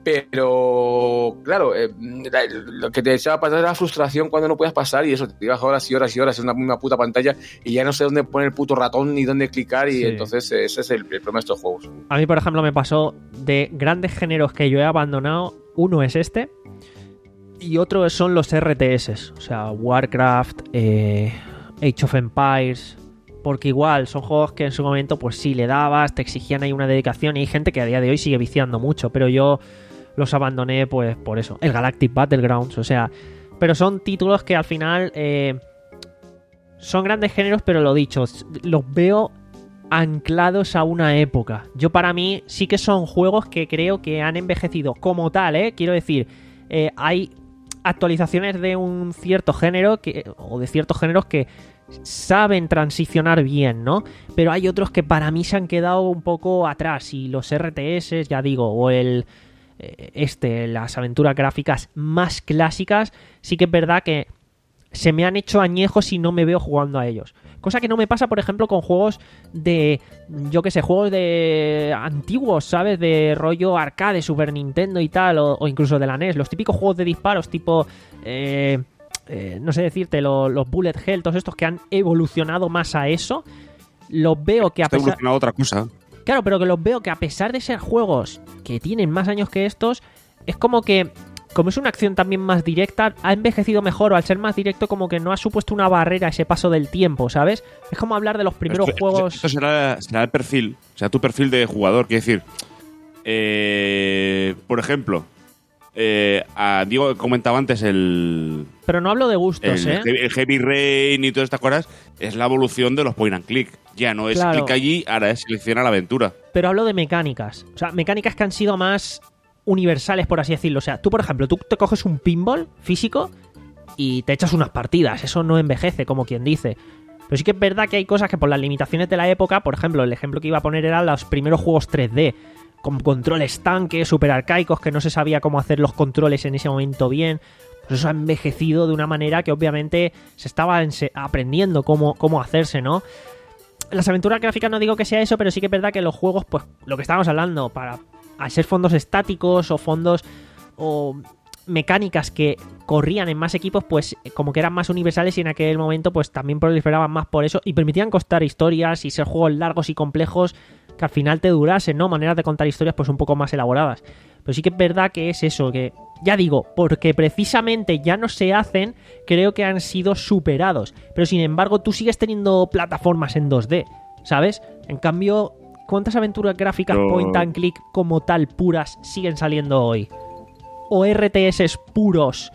Pero, claro, eh, la- lo que te echaba pasar era la frustración cuando no podías pasar y eso, te ibas horas y horas y horas en una misma puta pantalla y ya no sé dónde poner el puto ratón ni dónde clicar y Sí. entonces eh, ese es el, el problema de estos juegos. A mí, por ejemplo, me pasó de grandes géneros que yo he abandonado. Uno es este y otro son los R T S. O sea, Warcraft, eh, Age of Empires, porque igual son juegos que en su momento pues sí le dabas, te exigían ahí una dedicación y hay gente que a día de hoy sigue viciando mucho, pero yo los abandoné pues por eso. El Galactic Battlegrounds, o sea, pero son títulos que al final eh, son grandes géneros, pero lo dicho, los veo anclados a una época. Yo para mí sí que son juegos que creo que han envejecido como tal, ¿eh? Quiero decir, eh, hay actualizaciones de un cierto género que, o de ciertos géneros que saben transicionar bien, ¿no? Pero hay otros que para mí se han quedado un poco atrás y los R T S, ya digo, o el este, las aventuras gráficas más clásicas, sí que es verdad que se me han hecho añejos y no me veo jugando a ellos. Cosa que no me pasa, por ejemplo, con juegos de, yo qué sé, juegos de antiguos, ¿sabes? De rollo arcade, Super Nintendo y tal, o, o incluso de la N E S. Los típicos juegos de disparos tipo... Eh, Eh, no sé decirte, lo, los Bullet Hell, todos estos que han evolucionado más a eso, los veo que a Está pesar... evolucionado otra cosa. Claro, pero que los veo que a pesar de ser juegos que tienen más años que estos, es como que, como es una acción también más directa, ha envejecido mejor, o al ser más directo como que no ha supuesto una barrera a ese paso del tiempo, ¿sabes? Es como hablar de los primeros esto, juegos... Esto será, será el perfil, o sea, tu perfil de jugador, quiero decir, eh, por ejemplo... Eh, a Diego comentaba antes el... Pero no hablo de gustos, el, ¿eh? el Heavy Rain y todas estas cosas. Es la evolución de los point and click. Ya no es Claro. clic allí, ahora es seleccionar la aventura. Pero hablo de mecánicas. O sea, mecánicas que han sido más universales, por así decirlo. O sea, tú, por ejemplo, tú te coges un pinball físico y te echas unas partidas. Eso no envejece, como quien dice. Pero sí que es verdad que hay cosas que por las limitaciones de la época, por ejemplo, el ejemplo que iba a poner eran los primeros juegos tres D, con controles tanques, super arcaicos, que no se sabía cómo hacer los controles en ese momento bien. Pues eso ha envejecido de una manera que obviamente se estaba ense- aprendiendo cómo, cómo hacerse, ¿no? Las aventuras gráficas no digo que sea eso, pero sí que es verdad que los juegos, pues lo que estábamos hablando, para al ser fondos estáticos o fondos o mecánicas que corrían en más equipos, pues como que eran más universales y en aquel momento pues también proliferaban más por eso y permitían contar historias y ser juegos largos y complejos que al final te durasen, ¿no? Maneras de contar historias pues un poco más elaboradas. Pero sí que es verdad que es eso, que ya digo, porque precisamente ya no se hacen, creo que han sido superados. Pero sin embargo tú sigues teniendo plataformas en dos D, ¿sabes? En cambio, ¿cuántas aventuras gráficas Pero... point and click como tal puras siguen saliendo hoy? O R T S puros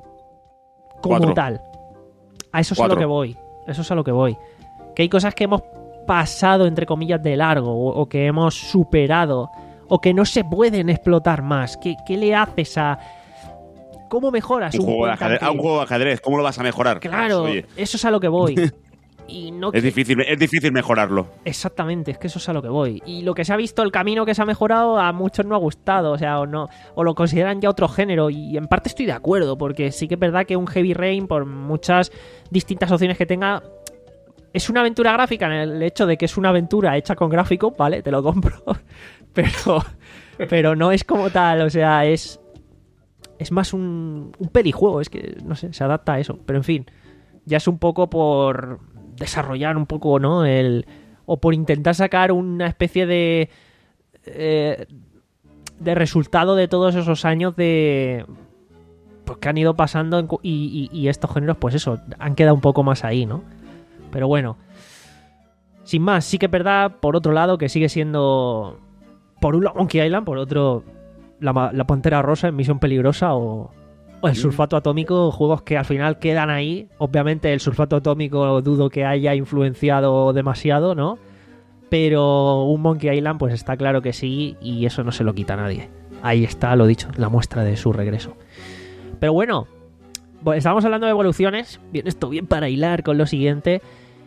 como Cuatro. tal. A eso es a Cuatro. lo que voy. Eso es a lo que voy. Que hay cosas que hemos pasado, entre comillas, de largo, o, o que hemos superado, o que no se pueden explotar más. ¿Qué, qué le haces a...? ¿Cómo mejoras Un un, juego de point and ajedrez, a un click? juego de ajedrez, ¿cómo lo vas a mejorar? Claro, Pues, oye, eso es a lo que voy. Y no es difícil, es difícil mejorarlo. Exactamente, es que eso es a lo que voy. Y lo que se ha visto, el camino que se ha mejorado, a muchos no ha gustado, o sea, o no, o lo consideran ya otro género. Y en parte estoy de acuerdo, porque sí que es verdad que un Heavy Rain, por muchas distintas opciones que tenga, es una aventura gráfica en el hecho de que es una aventura hecha con gráfico, vale, te lo compro. Pero, pero no es como tal, o sea, es es más un, un pelijuego, es que, no sé, se adapta a eso. Pero en fin, ya es un poco por desarrollar un poco, ¿no? El, o por intentar sacar una especie de eh, de resultado de todos esos años de pues que han ido pasando en, y, y, y estos géneros, pues eso, han quedado un poco más ahí, ¿no? Pero bueno, sin más, sí que es verdad, por otro lado, que sigue siendo, por un lado, Monkey Island, por otro, la, la Pantera Rosa en Misión Peligrosa o, o el Sulfato Atómico, juegos que al final quedan ahí. Obviamente el Sulfato Atómico dudo que haya influenciado demasiado, ¿no? Pero un Monkey Island pues está claro que sí, y eso no se lo quita a nadie. Ahí está, lo dicho, la muestra de su regreso. Pero bueno, pues estábamos hablando de evoluciones, bien, esto bien para hilar con lo siguiente.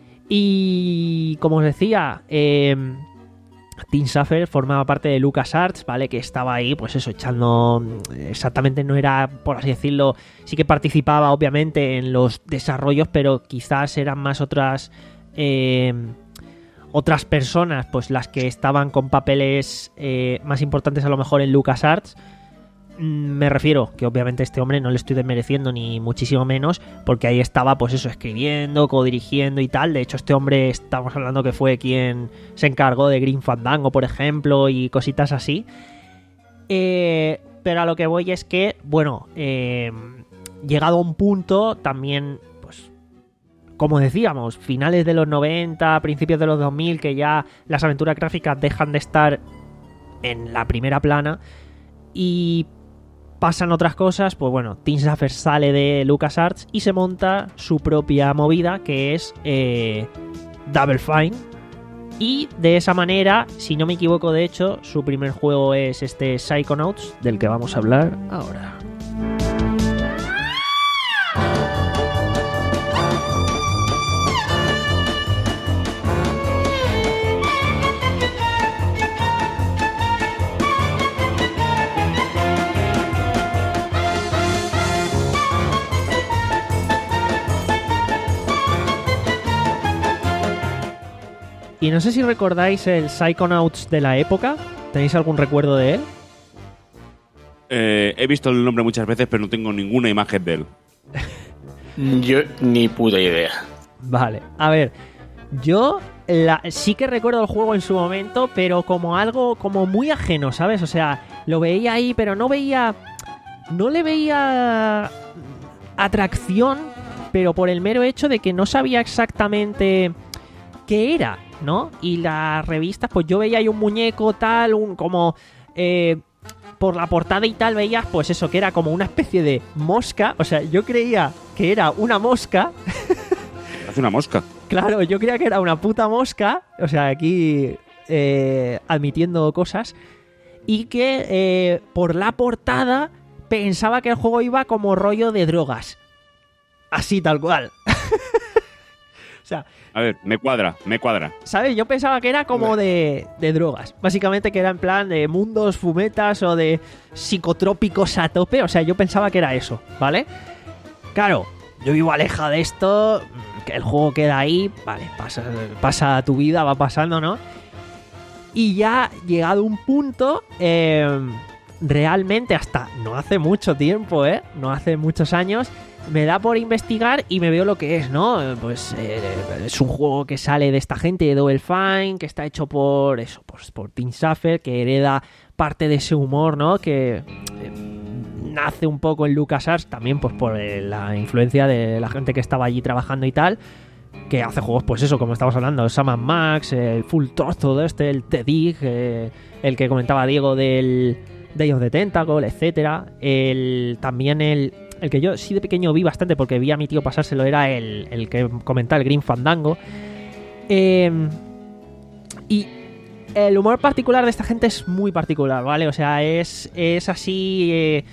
Y como os decía, eh, Tim Schafer formaba parte de LucasArts, ¿vale? Que estaba ahí, pues eso, echando... Exactamente no era, por así decirlo, sí que participaba obviamente en los desarrollos, pero quizás eran más otras... Eh, otras personas, pues las que estaban con papeles eh, más importantes a lo mejor en LucasArts. Me refiero que obviamente a este hombre no le estoy desmereciendo ni muchísimo menos, porque ahí estaba pues eso, escribiendo, codirigiendo y tal. De hecho este hombre, estamos hablando que fue quien se encargó de Grim Fandango, por ejemplo, y cositas así. Eh, pero a lo que voy es que, bueno, eh, llegado a un punto también, pues como decíamos, finales de los noventa, principios de los dos mil, que ya las aventuras gráficas dejan de estar en la primera plana y pasan otras cosas, pues bueno, Tim Schafer sale de LucasArts y se monta su propia movida, que es eh, Double Fine. Y de esa manera, si no me equivoco, de hecho, su primer juego es este Psychonauts, del que vamos a hablar ahora. Y no sé si recordáis el Psychonauts de la época. ¿Tenéis algún recuerdo de él? Eh, he visto el nombre muchas veces, pero no tengo ninguna imagen de él. Yo ni puta idea. Vale, a ver. Yo la, sí que recuerdo el juego en su momento, pero como algo como muy ajeno, ¿sabes? O sea, lo veía ahí, pero no veía... No le veía atracción, pero por el mero hecho de que no sabía exactamente qué era, ¿no? Y las revistas, pues yo veía ahí un muñeco tal, un como... Eh, por la portada y tal veías, pues eso, que era como una especie de mosca. O sea, yo creía que era una mosca. Hace una mosca. Claro, yo creía que era una puta mosca. O sea, aquí eh, admitiendo cosas. Y que eh, por la portada pensaba que el juego iba como rollo de drogas. Así, tal cual. O sea... A ver, me cuadra, me cuadra. ¿Sabes? Yo pensaba que era como de, de drogas. Básicamente que era en plan de mundos fumetas o de psicotrópicos a tope. O sea, yo pensaba que era eso, ¿vale? Claro, yo vivo alejado de esto, que el juego queda ahí, vale, pasa, pasa tu vida, va pasando, ¿no? Y ya llegado un punto, eh, realmente hasta no hace mucho tiempo, ¿eh? No hace muchos años... Me da por investigar y me veo lo que es, ¿no? Pues eh, es un juego que sale de esta gente de Double Fine, que está hecho por eso, pues, por Tim Schafer, que hereda parte de ese humor, ¿no? Que eh, nace un poco en LucasArts, también pues por eh, la influencia de la gente que estaba allí trabajando y tal, que hace juegos, pues eso, como estamos hablando, Sam and Max, el Full Throttle, todo este, el T-Dig, eh, el que comentaba Diego del Day of the Tentacle, etcétera. El, también el... El que yo sí de pequeño vi bastante porque vi a mi tío pasárselo era el, el que comentaba, el Grim Fandango. Eh, y el humor particular de esta gente es muy particular, ¿vale? O sea, es, es así... Eh,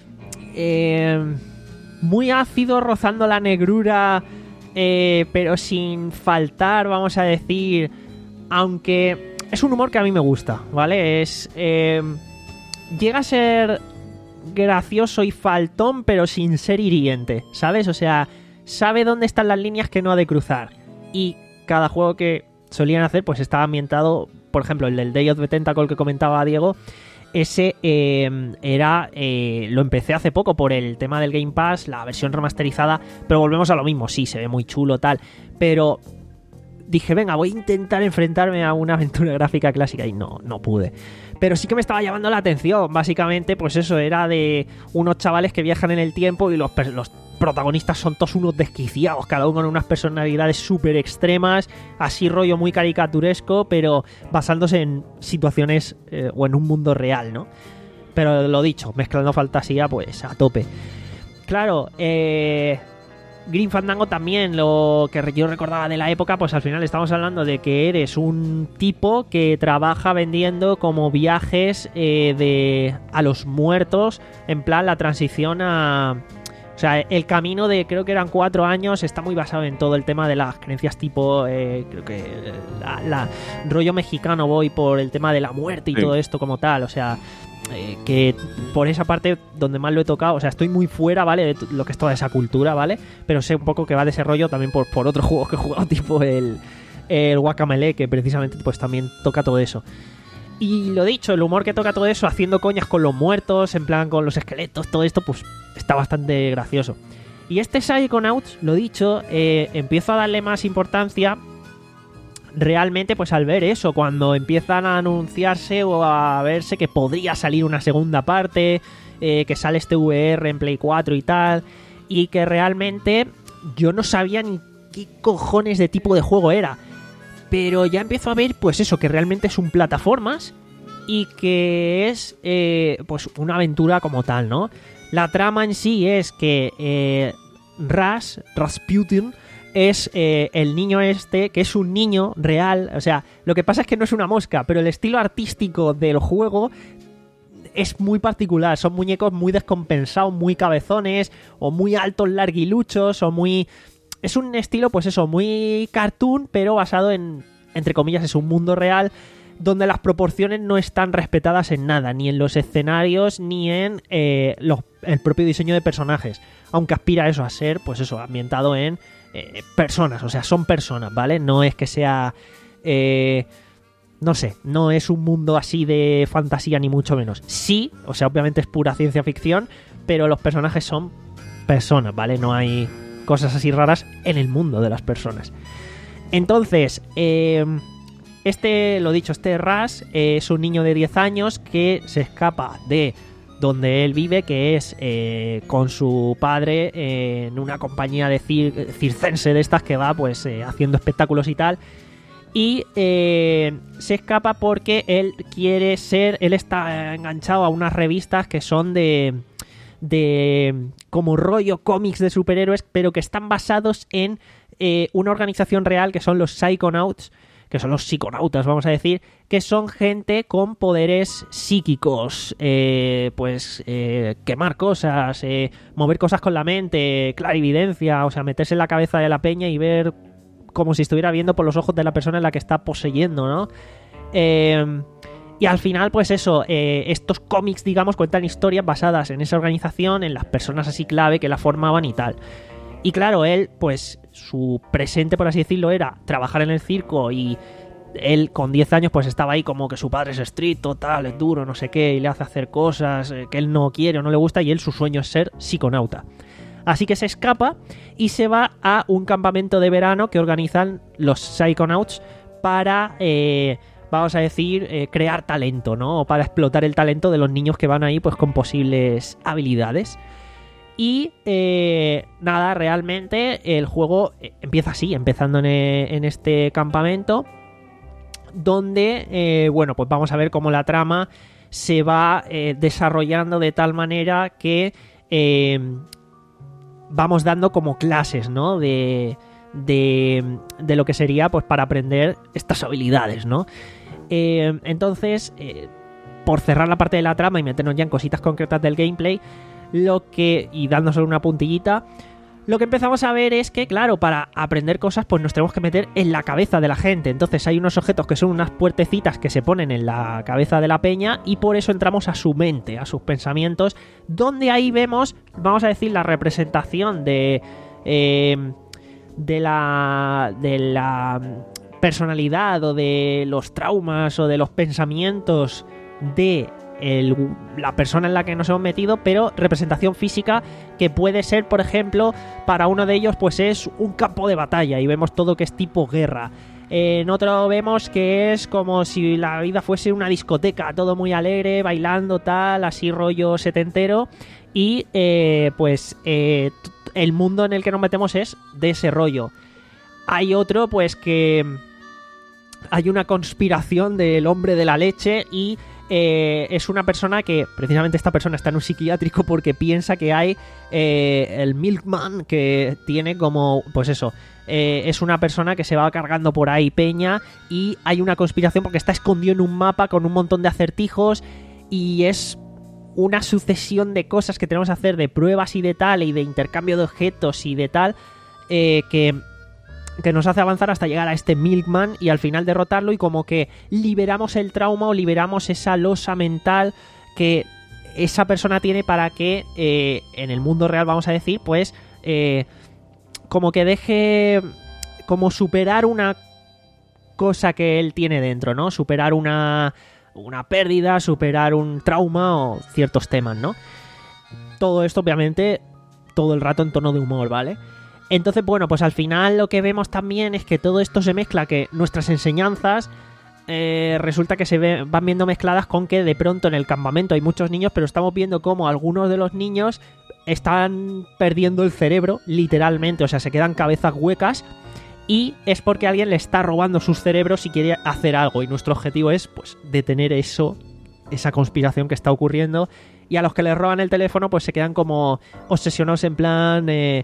eh, muy ácido, rozando la negrura, eh, pero sin faltar, vamos a decir... Aunque es un humor que a mí me gusta, ¿vale? Es... Eh, llega a ser... gracioso y faltón, pero sin ser hiriente, ¿sabes? O sea, sabe dónde están las líneas que no ha de cruzar. Y cada juego que solían hacer, pues estaba ambientado, por ejemplo, el del Day of the Tentacle que comentaba Diego, ese eh, era... Eh, lo empecé hace poco por el tema del Game Pass, la versión remasterizada, pero volvemos a lo mismo, sí, se ve muy chulo, tal, pero... Dije, venga, voy a intentar enfrentarme a una aventura gráfica clásica y no, no pude. Pero sí que me estaba llamando la atención. Básicamente, pues eso, era de unos chavales que viajan en el tiempo y los, los protagonistas son todos unos desquiciados, cada uno con unas personalidades súper extremas, así rollo muy caricaturesco, pero basándose en situaciones eh, o en un mundo real, ¿no? Pero lo dicho, mezclando fantasía, pues a tope. Claro, eh... Grim Fandango también, lo que yo recordaba de la época, pues al final estamos hablando de que eres un tipo que trabaja vendiendo como viajes eh, de a los muertos, en plan la transición a... O sea, el camino de, creo que eran cuatro años, está muy basado en todo el tema de las creencias tipo, eh, creo que la, la rollo mexicano voy por el tema de la muerte y sí. Todo esto como tal, o sea... Eh, que por esa parte donde más lo he tocado, o sea, estoy muy fuera, ¿vale? De lo que es toda esa cultura, ¿vale? Pero sé un poco que va de ese rollo también por, por otros juegos que he jugado, tipo el, el Guacamelee, que precisamente pues también toca todo eso. Y lo dicho, el humor que toca todo eso, haciendo coñas con los muertos, en plan con los esqueletos, todo esto, pues está bastante gracioso. Y este Psychonauts, lo dicho, eh, empiezo a darle más importancia realmente pues al ver eso, cuando empiezan a anunciarse o a verse que podría salir una segunda parte, eh, que sale este V R en Play cuatro y tal, y que realmente yo no sabía ni qué cojones de tipo de juego era. Pero ya empiezo a ver, pues eso, que realmente es un plataformas y que es eh, pues una aventura como tal, ¿no? La trama en sí es que eh, Ras, Rasputin, es eh, el niño este, que es un niño real. O sea, lo que pasa es que no es una mosca, pero el estilo artístico del juego es muy particular. Son muñecos muy descompensados, muy cabezones, o muy altos, larguiluchos, o muy... Es un estilo, pues eso, muy cartoon, pero basado en, entre comillas, es un mundo real donde las proporciones no están respetadas en nada, ni en los escenarios, ni en eh, los, el propio diseño de personajes. Aunque aspira a eso, a ser, pues eso, ambientado en eh, personas, o sea, son personas, ¿vale? No es que sea... Eh, no sé, no es un mundo así de fantasía ni mucho menos. Sí, o sea, obviamente es pura ciencia ficción, pero los personajes son personas, ¿vale? No hay cosas así raras en el mundo de las personas. Entonces, eh, este, lo dicho, este Ras eh, es un niño de diez años que se escapa de donde él vive, que es eh, con su padre eh, en una compañía de cir circense de estas que va pues eh, haciendo espectáculos y tal. Y eh, se escapa porque él quiere ser... Él está enganchado a unas revistas que son de... de como rollo cómics de superhéroes, pero que están basados en eh, una organización real que son los Psychonauts, que son los psiconautas, vamos a decir, que son gente con poderes psíquicos, eh, pues eh, quemar cosas, eh, mover cosas con la mente, clarividencia, o sea, meterse en la cabeza de la peña y ver como si estuviera viendo por los ojos de la persona en la que está poseyendo, ¿no? Eh, y al final, pues eso, eh, estos cómics, digamos, cuentan historias basadas en esa organización, en las personas así clave que la formaban y tal. Y claro, él, pues, su presente, por así decirlo, era trabajar en el circo y él con diez años, pues estaba ahí como que su padre es estricto, tal, es duro, no sé qué, y le hace hacer cosas eh, que él no quiere o no le gusta, y él, su sueño es ser psiconauta. Así que se escapa y se va a un campamento de verano que organizan los Psychonauts para, eh, vamos a decir, eh, crear talento, ¿no? O para explotar el talento de los niños que van ahí pues con posibles habilidades. Y eh, nada, realmente el juego empieza así, empezando en, en este campamento, donde, eh, bueno, pues vamos a ver cómo la trama se va eh, desarrollando de tal manera que... Eh, vamos dando como clases, ¿no? De, de, de lo que sería, pues, para aprender estas habilidades, ¿no? Eh, entonces, eh, por cerrar la parte de la trama y meternos ya en cositas concretas del gameplay, lo que, y dándosle una puntillita, lo que empezamos a ver es que, claro, para aprender cosas, pues nos tenemos que meter en la cabeza de la gente. Entonces hay unos objetos que son unas puertecitas que se ponen en la cabeza de la peña y por eso entramos a su mente, a sus pensamientos, donde ahí vemos, vamos a decir, la representación de... Eh, de la... de la personalidad o de los traumas o de los pensamientos de... El, la persona en la que nos hemos metido, pero representación física que puede ser, por ejemplo, para uno de ellos pues es un campo de batalla y vemos todo que es tipo guerra. En otro vemos que es como si la vida fuese una discoteca, todo muy alegre, bailando tal, así rollo setentero, y eh, pues eh, el mundo en el que nos metemos es de ese rollo. Hay otro pues que hay una conspiración del hombre de la leche y Eh, es una persona que, precisamente esta persona está en un psiquiátrico porque piensa que hay eh, el Milkman, que tiene como, pues eso, eh, es una persona que se va cargando por ahí peña y hay una conspiración porque está escondido en un mapa con un montón de acertijos y es una sucesión de cosas que tenemos que hacer, de pruebas y de tal, y de intercambio de objetos y de tal, eh, que... que nos hace avanzar hasta llegar a este Milkman y al final derrotarlo y como que liberamos el trauma o liberamos esa losa mental que esa persona tiene para que eh, en el mundo real, vamos a decir, pues eh, como que deje como superar una cosa que él tiene dentro, ¿no? Superar una, una pérdida, superar un trauma o ciertos temas, ¿no? Todo esto obviamente todo el rato en tono de humor, ¿vale? Entonces, bueno, pues al final lo que vemos también es que todo esto se mezcla, que nuestras enseñanzas eh, resulta que se ve, van viendo mezcladas con que de pronto en el campamento hay muchos niños, pero estamos viendo cómo algunos de los niños están perdiendo el cerebro, literalmente, o sea, se quedan cabezas huecas y es porque alguien le está robando sus cerebros y quiere hacer algo y nuestro objetivo es, pues, detener eso, esa conspiración que está ocurriendo y a los que les roban el teléfono, pues se quedan como obsesionados en plan... Eh,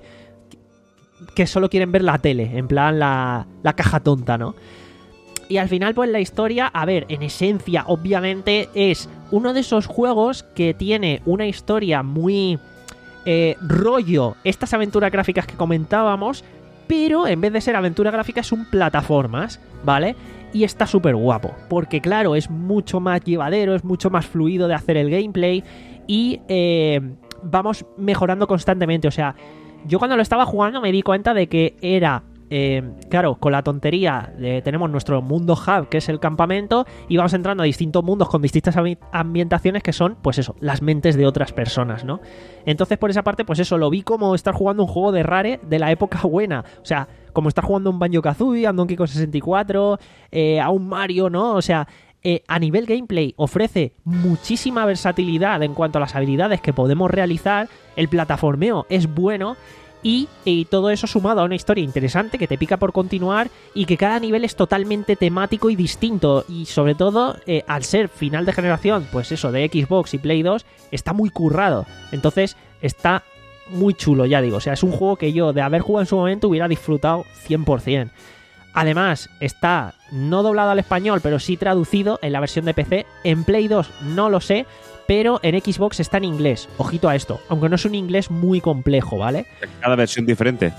que solo quieren ver la tele, en plan la, la caja tonta, ¿no? Y al final, pues la historia, a ver, en esencia, obviamente, es uno de esos juegos que tiene una historia muy eh, rollo, estas aventuras gráficas que comentábamos, pero en vez de ser aventura gráfica es un plataformas, ¿vale? Y está súper guapo, porque claro, es mucho más llevadero, es mucho más fluido de hacer el gameplay y eh, vamos mejorando constantemente, o sea... Yo cuando lo estaba jugando me di cuenta de que era, eh, claro, con la tontería de tenemos nuestro mundo hub, que es el campamento, y vamos entrando a distintos mundos con distintas ambientaciones que son, pues eso, las mentes de otras personas, ¿no? Entonces, por esa parte, pues eso, lo vi como estar jugando un juego de Rare de la época buena. O sea, como estar jugando un Banjo-Kazooie, a un Donkey Kong sesenta y cuatro, eh, a un Mario, ¿no? O sea... Eh, a nivel gameplay ofrece muchísima versatilidad en cuanto a las habilidades que podemos realizar, el plataformeo es bueno y, y todo eso sumado a una historia interesante que te pica por continuar y que cada nivel es totalmente temático y distinto y sobre todo eh, al ser final de generación, pues eso, de Xbox y Play dos, está muy currado, entonces está muy chulo, ya digo, o sea, es un juego que yo de haber jugado en su momento hubiera disfrutado cien por ciento. Además, está no doblado al español, pero sí traducido en la versión de P C. En Play dos no lo sé, pero en Xbox está en inglés. Ojito a esto, aunque no es un inglés muy complejo, ¿vale? Cada versión diferente.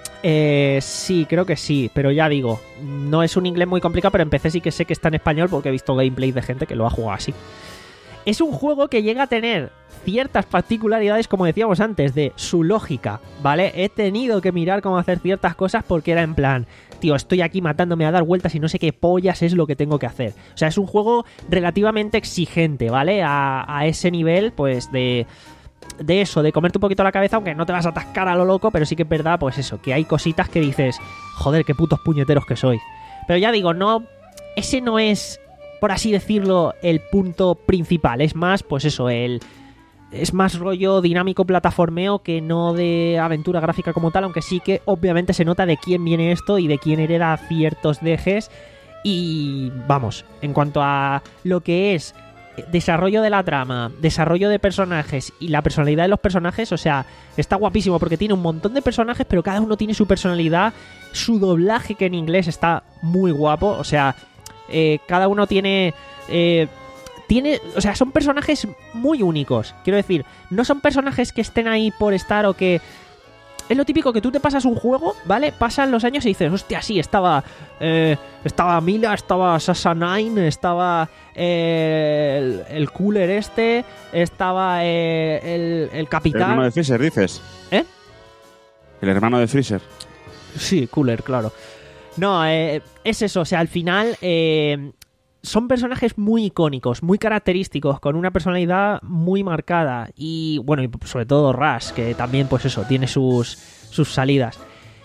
Eh, sí, creo que sí, pero ya digo, no es un inglés muy complicado, pero en P C sí que sé que está en español porque he visto gameplay de gente que lo ha jugado así. Es un juego que llega a tener ciertas particularidades, como decíamos antes, de su lógica, ¿vale? He tenido que mirar cómo hacer ciertas cosas porque era en plan, tío, estoy aquí matándome a dar vueltas y no sé qué pollas es lo que tengo que hacer. O sea, es un juego relativamente exigente, ¿vale? A, a ese nivel, pues, de... de eso, de comerte un poquito la cabeza, aunque no te vas a atascar a lo loco, pero sí que es verdad, pues eso, que hay cositas que dices, joder, qué putos puñeteros que sois. Pero ya digo, no... Ese no es... por así decirlo, el punto principal. Es más, pues eso, el... es más rollo dinámico plataformeo que no de aventura gráfica como tal, aunque sí que obviamente se nota de quién viene esto y de quién hereda ciertos dejes. Y vamos, en cuanto a lo que es desarrollo de la trama, desarrollo de personajes y la personalidad de los personajes, o sea, está guapísimo porque tiene un montón de personajes, pero cada uno tiene su personalidad, su doblaje que en inglés está muy guapo, o sea... Eh, cada uno tiene, eh, tiene... O sea, son personajes muy únicos. Quiero decir, no son personajes que estén ahí por estar o que... Es lo típico que tú te pasas un juego, ¿vale? Pasan los años y dices, hostia, sí, estaba... Eh, estaba Mila, estaba Sasha Nine, estaba eh, el, el cooler este, estaba eh, el, el capitán... El hermano de Freezer, dices. ¿Eh? El hermano de Freezer. Sí, cooler, claro. No, eh, es eso, o sea, al final eh, son personajes muy icónicos, muy característicos, con una personalidad muy marcada y, bueno, y sobre todo Rush, que también, pues eso, tiene sus, sus salidas.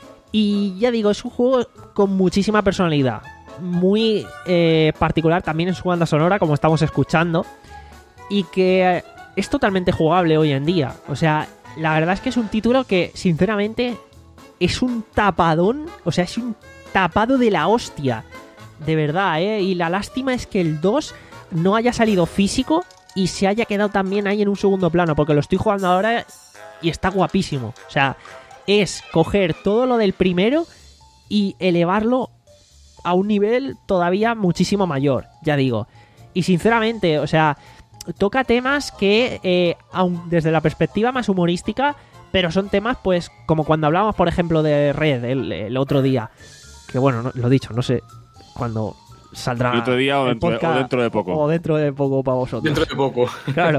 Y ya digo, es un juego con muchísima personalidad, muy eh, particular también en su banda sonora, como estamos escuchando, y que es totalmente jugable hoy en día. O sea, la verdad es que es un título que, sinceramente, es un tapadón, o sea, es un tapado de la hostia, de verdad, ¿eh? Y la lástima es que el dos no haya salido físico y se haya quedado también ahí en un segundo plano, porque lo estoy jugando ahora y está guapísimo. O sea, es coger todo lo del primero y elevarlo a un nivel todavía muchísimo mayor, ya digo. Y sinceramente, o sea, toca temas que, eh, aun desde la perspectiva más humorística, pero son temas, pues, como cuando hablábamos, por ejemplo, de Red el, el otro día. Que bueno, no, lo dicho, no sé cuándo saldrá el otro día o dentro, podcast, o dentro de poco. O dentro de poco para vosotros. Dentro de poco. Claro.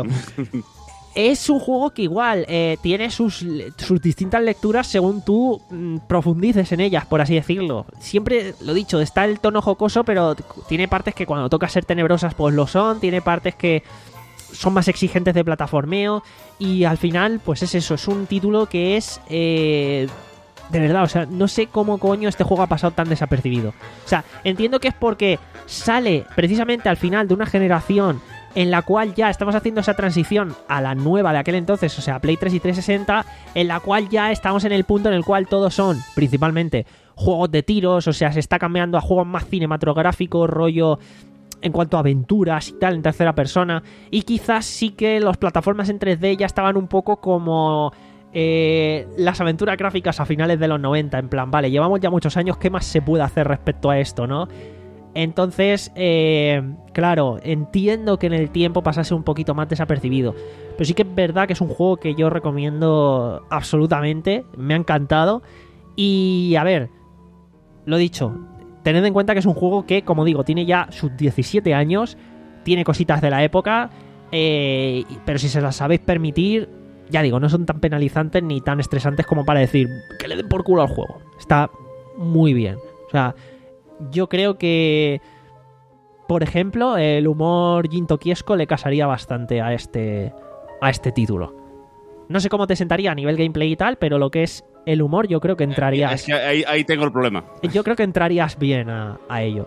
Es un juego que igual eh, tiene sus, sus distintas lecturas según tú mm, profundices en ellas, por así decirlo. Siempre, lo dicho, está el tono jocoso, pero tiene partes que cuando toca ser tenebrosas, pues lo son. Tiene partes que son más exigentes de plataformeo. Y al final, pues es eso, es un título que es... Eh, de verdad, o sea, no sé cómo coño este juego ha pasado tan desapercibido. O sea, entiendo que es porque sale precisamente al final de una generación en la cual ya estamos haciendo esa transición a la nueva de aquel entonces, o sea, Play tres y trescientos sesenta, en la cual ya estamos en el punto en el cual todos son, principalmente, juegos de tiros, o sea, se está cambiando a juegos más cinematográficos, rollo en cuanto a aventuras y tal, en tercera persona, y quizás sí que las plataformas en tres D ya estaban un poco como eh, las aventuras gráficas a finales de los noventa, en plan, vale, llevamos ya muchos años, ¿qué más se puede hacer respecto a esto, no? Entonces, eh, claro, entiendo que en el tiempo pasase un poquito más desapercibido, pero sí que es verdad que es un juego que yo recomiendo absolutamente, me ha encantado, y a ver, lo dicho, tened en cuenta que es un juego que, como digo, tiene ya sus diecisiete años, tiene cositas de la época, eh, pero si se las sabéis permitir, ya digo, no son tan penalizantes ni tan estresantes como para decir que le den por culo al juego. Está muy bien. O sea, yo creo que, por ejemplo, el humor jintoquiesco le casaría bastante a este, a este título. No sé cómo te sentaría a nivel gameplay y tal, pero lo que es el humor yo creo que entrarías... Es que ahí, ahí tengo el problema. Yo creo que entrarías bien a, a ello.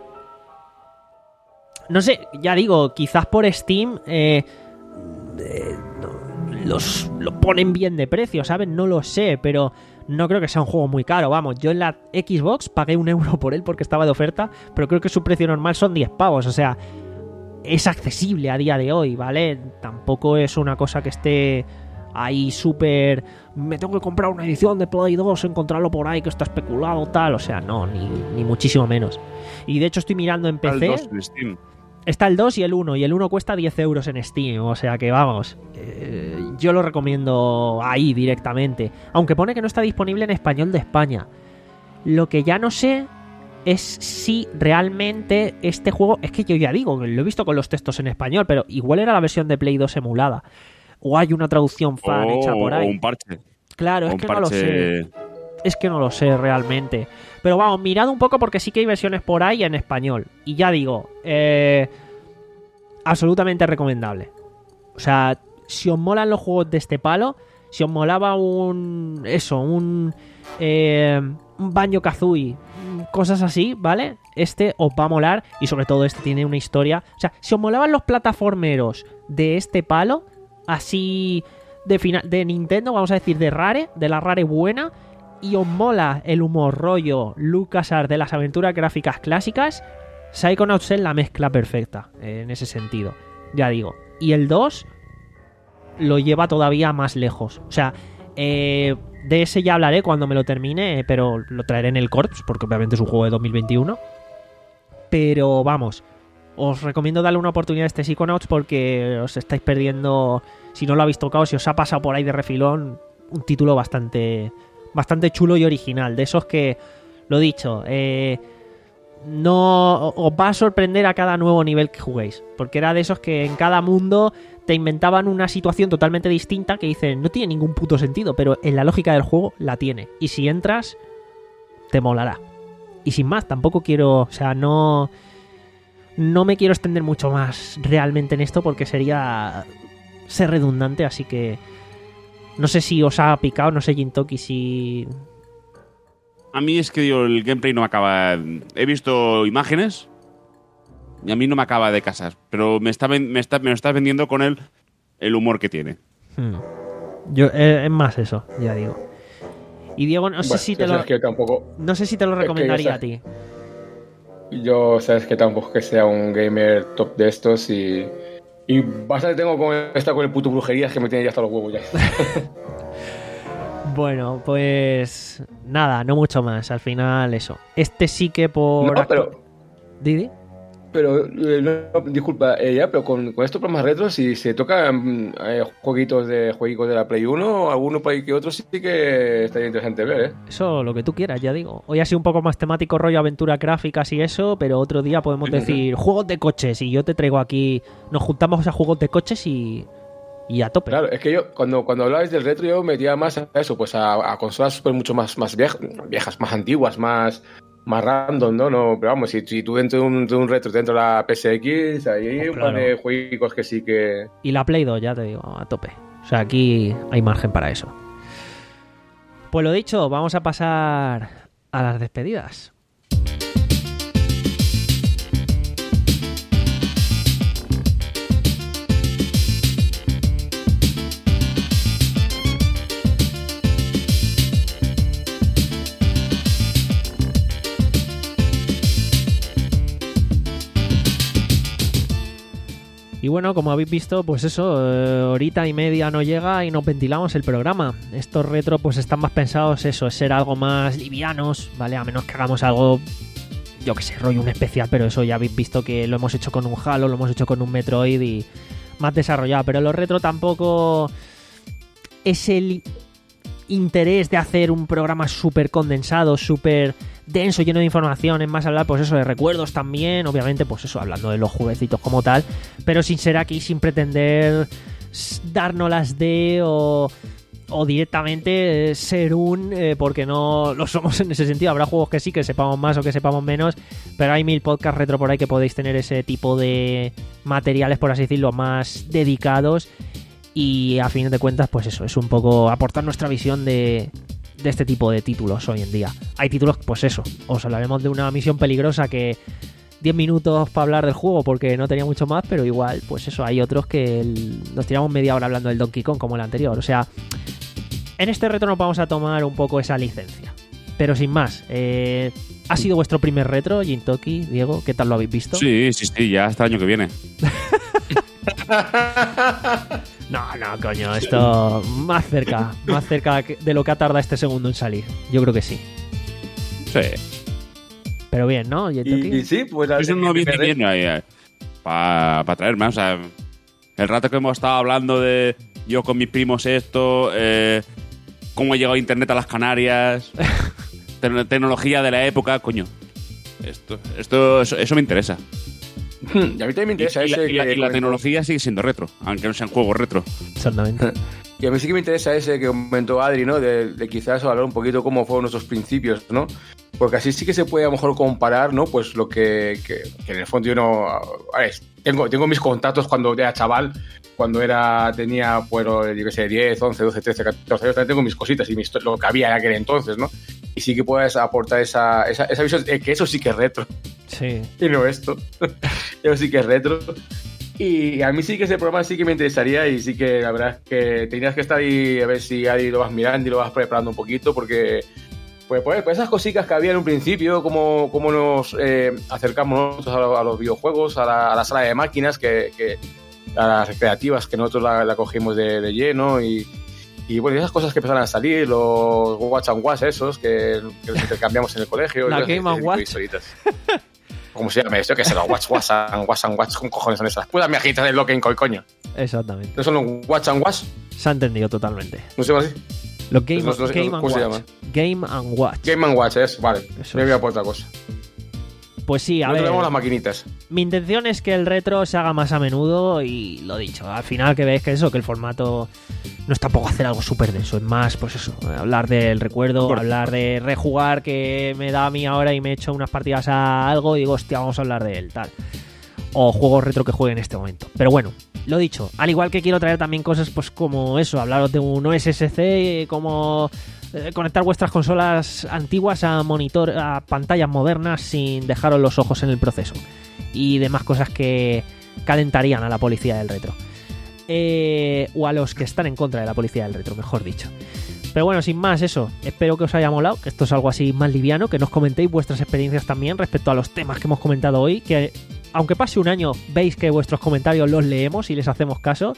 No sé, ya digo, quizás por Steam eh, eh, los lo ponen bien de precio, ¿sabes? No lo sé, pero no creo que sea un juego muy caro. Vamos, yo en la Xbox pagué un euro por él porque estaba de oferta, pero creo que su precio normal son diez pavos, o sea, es accesible a día de hoy, ¿vale? Tampoco es una cosa que esté ahí súper... me tengo que comprar una edición de Play dos, encontrarlo por ahí que está especulado, tal, o sea, no, ni, ni muchísimo menos. Y de hecho estoy mirando en P C... El dos en Steam. Está el dos y el uno, y el uno cuesta diez euros en Steam, o sea que vamos, eh, yo lo recomiendo ahí directamente, aunque pone que no está disponible en español de España. Lo que ya no sé es si realmente este juego, es que yo ya digo, lo he visto con los textos en español, pero igual era la versión de Play dos emulada, o hay una traducción fan o, hecha por ahí. O un parche. Claro, o es un que parche... no lo sé. Es que no lo sé realmente. Pero vamos, mirad un poco porque sí que hay versiones por ahí en español. Y ya digo, eh, absolutamente recomendable. O sea, si os molan los juegos de este palo, si os molaba un... Eso, un... Eh, un Banjo-Kazooie, cosas así, ¿vale? Este os va a molar y sobre todo este tiene una historia... O sea, si os molaban los plataformeros de este palo, así de, fina- de Nintendo, vamos a decir de Rare, de la Rare buena... y os mola el humor rollo LucasArts de las aventuras gráficas clásicas, Psychonauts es la mezcla perfecta en ese sentido, ya digo. Y el dos lo lleva todavía más lejos. O sea, eh, de ese ya hablaré cuando me lo termine, pero lo traeré en el Corps, porque obviamente es un juego de dos mil veintiuno. Pero vamos, os recomiendo darle una oportunidad a este Psychonauts porque os estáis perdiendo, si no lo habéis tocado, si os ha pasado por ahí de refilón, un título bastante... bastante chulo y original, de esos que, lo dicho, eh, no os va a sorprender a cada nuevo nivel que juguéis, porque era de esos que en cada mundo te inventaban una situación totalmente distinta que dicen, no tiene ningún puto sentido, pero en la lógica del juego la tiene, y si entras, te molará. Y sin más, tampoco quiero, o sea, no no me quiero extender mucho más realmente en esto porque sería ser redundante, así que no sé si os ha picado, no sé, Jintoki, si... A mí es que digo, el gameplay no me acaba... He visto imágenes y a mí no me acaba de casar. Pero me está, me está, me lo estás vendiendo con el, el humor que tiene. Hmm. Yo, eh, es más eso, ya digo. Y Diego, no sé bueno, si te lo... que tampoco... No sé si te lo recomendaría es que a ti. Yo sabes que tampoco que sea un gamer top de estos y... Y bastante tengo con esta con el puto brujerías que me tiene ya hasta los huevos ya. Bueno, pues nada, no mucho más. Al final eso. Este sí que por... No, pero... ¿Didi? Pero, eh, no, disculpa, eh, ya, pero con, con estos programas retros, si se tocan eh, jueguitos de jueguitos de la Play uno, alguno por ahí que otro, sí que estaría interesante ver, ¿eh? Eso, lo que tú quieras, ya digo. Hoy ha sido un poco más temático, rollo aventuras gráficas y eso, pero otro día podemos decir juegos de coches y yo te traigo aquí... Nos juntamos a juegos de coches y... Y a tope. Claro, es que yo, cuando, cuando hablabais del retro, yo metía más a eso, pues a, a consolas super mucho más, más viejas, viejas, más antiguas, más... Más random, ¿no? no pero vamos, si, si tú dentro de un, de un retro, dentro de la P S X, ahí hay un claro. par de juegos que sí que... Y la Play dos, ya te digo, a tope. O sea, aquí hay margen para eso. Pues lo dicho, vamos a pasar a las despedidas. Y bueno, como habéis visto, pues eso, eh, horita y media no llega y nos ventilamos el programa. Estos retro pues están más pensados, eso, es ser algo más livianos, ¿vale? A menos que hagamos algo, yo que sé, rollo un especial, pero eso ya habéis visto que lo hemos hecho con un Halo, lo hemos hecho con un Metroid y más desarrollado. Pero los retro tampoco es el interés de hacer un programa súper condensado, súper denso, lleno de información. Es más hablar, pues eso, de recuerdos también, obviamente, pues eso, hablando de los jueguecitos como tal, pero sin ser aquí, sin pretender dárnoslas de o, o directamente eh, ser un, eh, porque no lo somos en ese sentido. Habrá juegos que sí, que sepamos más o que sepamos menos, pero hay mil podcasts retro por ahí que podéis tener ese tipo de materiales, por así decirlo, más dedicados. Y a fin de cuentas, pues eso, es un poco aportar nuestra visión de, de este tipo de títulos hoy en día. Hay títulos, pues eso, os hablaremos de una misión peligrosa que diez minutos para hablar del juego porque no tenía mucho más, pero igual, pues eso, hay otros que el, nos tiramos media hora hablando del Donkey Kong como el anterior. O sea, en este retro nos vamos a tomar un poco esa licencia. Pero sin más, eh, ¿ha sido vuestro primer retro, Gintoki, Diego? ¿Qué tal lo habéis visto? Sí, sí, sí, ya hasta el año que viene. No, no, coño, esto más cerca, más cerca de lo que ha tardado este segundo en salir. Yo creo que sí. Sí. Pero bien, ¿no? Y, y sí, pues... Eso no viene bien eh, para pa traerme, o sea, el rato que hemos estado hablando de yo con mis primos esto, eh, cómo ha llegado internet a las Canarias, te tecnología de la época, coño. Esto, esto eso, eso me interesa. Y a mí también me interesa y, ese y, la, que y la tecnología sigue siendo retro, aunque no sean juegos retro. Exactamente. Y a mí sí que me interesa ese que comentó Adri, ¿no? De, de quizás hablar un poquito cómo fueron nuestros principios, ¿no? Porque así sí que se puede a lo mejor comparar, ¿no? Pues lo que, que, que en el fondo yo no... A ver, tengo, tengo mis contactos cuando era chaval, cuando era tenía, pues, yo qué sé, diez, once, doce, trece, catorce años, también tengo mis cositas y mis, lo que había en aquel entonces, ¿no? Y sí que puedes aportar esa, esa, esa visión, eh, que eso sí que es retro. Sí. Y no esto. Eso sí que es retro. Y a mí sí que ese programa sí que me interesaría y sí que la verdad es que tenías que estar ahí a ver si Adi lo vas mirando y lo vas preparando un poquito porque pues, pues, pues esas cositas que había en un principio, cómo, cómo nos eh, acercamos nosotros a, lo, a los videojuegos, a la, a la sala de máquinas, que, que a las recreativas que nosotros la, la cogimos de, de lleno y, y bueno, esas cosas que empezaron a salir, los Watch and Watch esos que, que los intercambiamos en el colegio. La Game and Watch. ¿Cómo se llama esto? Que se los Watch, Watch and Watch and Watch. ¿Cómo cojones son esas? Putas miajitas del Lock Coy, coño. Exactamente. ¿No son los Watch and Watch? Se ha entendido totalmente. ¿No se llama así? Los Game, no, no, game no, and ¿cómo se Watch. llama? Game and Watch. Game and Watch, es. Vale. Eso me voy es. a por otra cosa. Pues sí, a no ver. tenemos las maquinitas. Mi intención es que el retro se haga más a menudo y lo dicho, al final que veis que eso, que el formato no es tampoco hacer algo súper denso, es más, pues eso, hablar del recuerdo, Bueno. hablar de rejugar que me da a mí ahora y me he hecho unas partidas a algo y digo, hostia, vamos a hablar de él, tal. O juegos retro que juegue en este momento. Pero bueno, lo dicho, al igual que quiero traer también cosas pues como eso, hablaros de un O S S C, como eh, conectar vuestras consolas antiguas a monitor, a pantallas modernas sin dejaros los ojos en el proceso. Y demás cosas que calentarían a la policía del retro. Eh, o a los que están en contra de la policía del retro, mejor dicho. Pero bueno, sin más, eso. Espero que os haya molado, que esto es algo así más liviano, que nos comentéis vuestras experiencias también respecto a los temas que hemos comentado hoy, que aunque pase un año, veis que vuestros comentarios los leemos y les hacemos caso.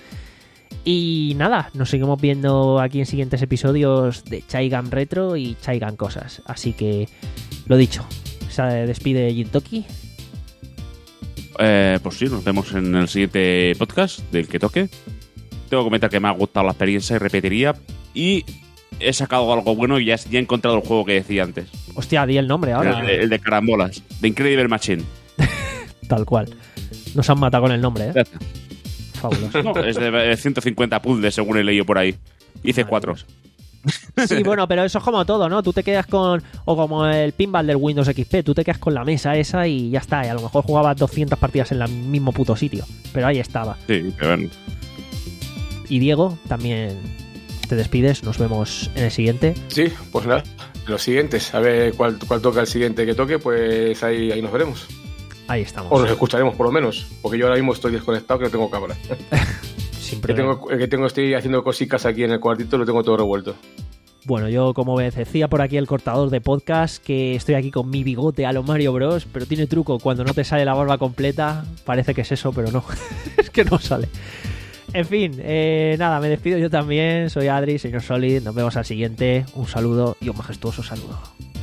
Y nada, nos seguimos viendo aquí en siguientes episodios de Chaigan Retro y Chaigan Cosas. Así que, lo dicho, se despide Gintoki. Eh, pues sí, nos vemos en el siguiente podcast del que toque. Tengo que comentar que me ha gustado la experiencia y repetiría. Y he sacado algo bueno y ya, ya he encontrado el juego que decía antes. Hostia, di el nombre ahora. El, el de carambolas, de Incredible Machine. Tal cual. Nos han matado con el nombre, ¿eh? Gracias. Fabuloso. No, es de ciento cincuenta puzzles, según he leído por ahí. Hice cuatro. Sí, bueno, pero eso es como todo, ¿no? Tú te quedas con... O como el pinball del Windows X P. Tú te quedas con la mesa esa y ya está. Y a lo mejor jugabas doscientas partidas en el mismo puto sitio. Pero ahí estaba. Sí, pero bueno. Y Diego, también te despides. Nos vemos en el siguiente. Sí, pues nada. Los siguientes. A ver cuál, cuál toca el siguiente que toque. Pues ahí, ahí nos veremos. Ahí estamos. O nos escucharemos por lo menos. Porque yo ahora mismo estoy desconectado que no tengo cámara. Sin que problema. tengo, que tengo, estoy haciendo cositas aquí en el cuartito, lo tengo todo revuelto. Bueno, yo como me decía por aquí el cortador de podcast, que estoy aquí con mi bigote a lo Mario Bros, pero tiene truco, cuando no te sale la barba completa, parece que es eso, pero no, es que no sale. En fin, eh, nada, me despido yo también, soy Adri, señor Solid, nos vemos al siguiente, un saludo y un majestuoso saludo.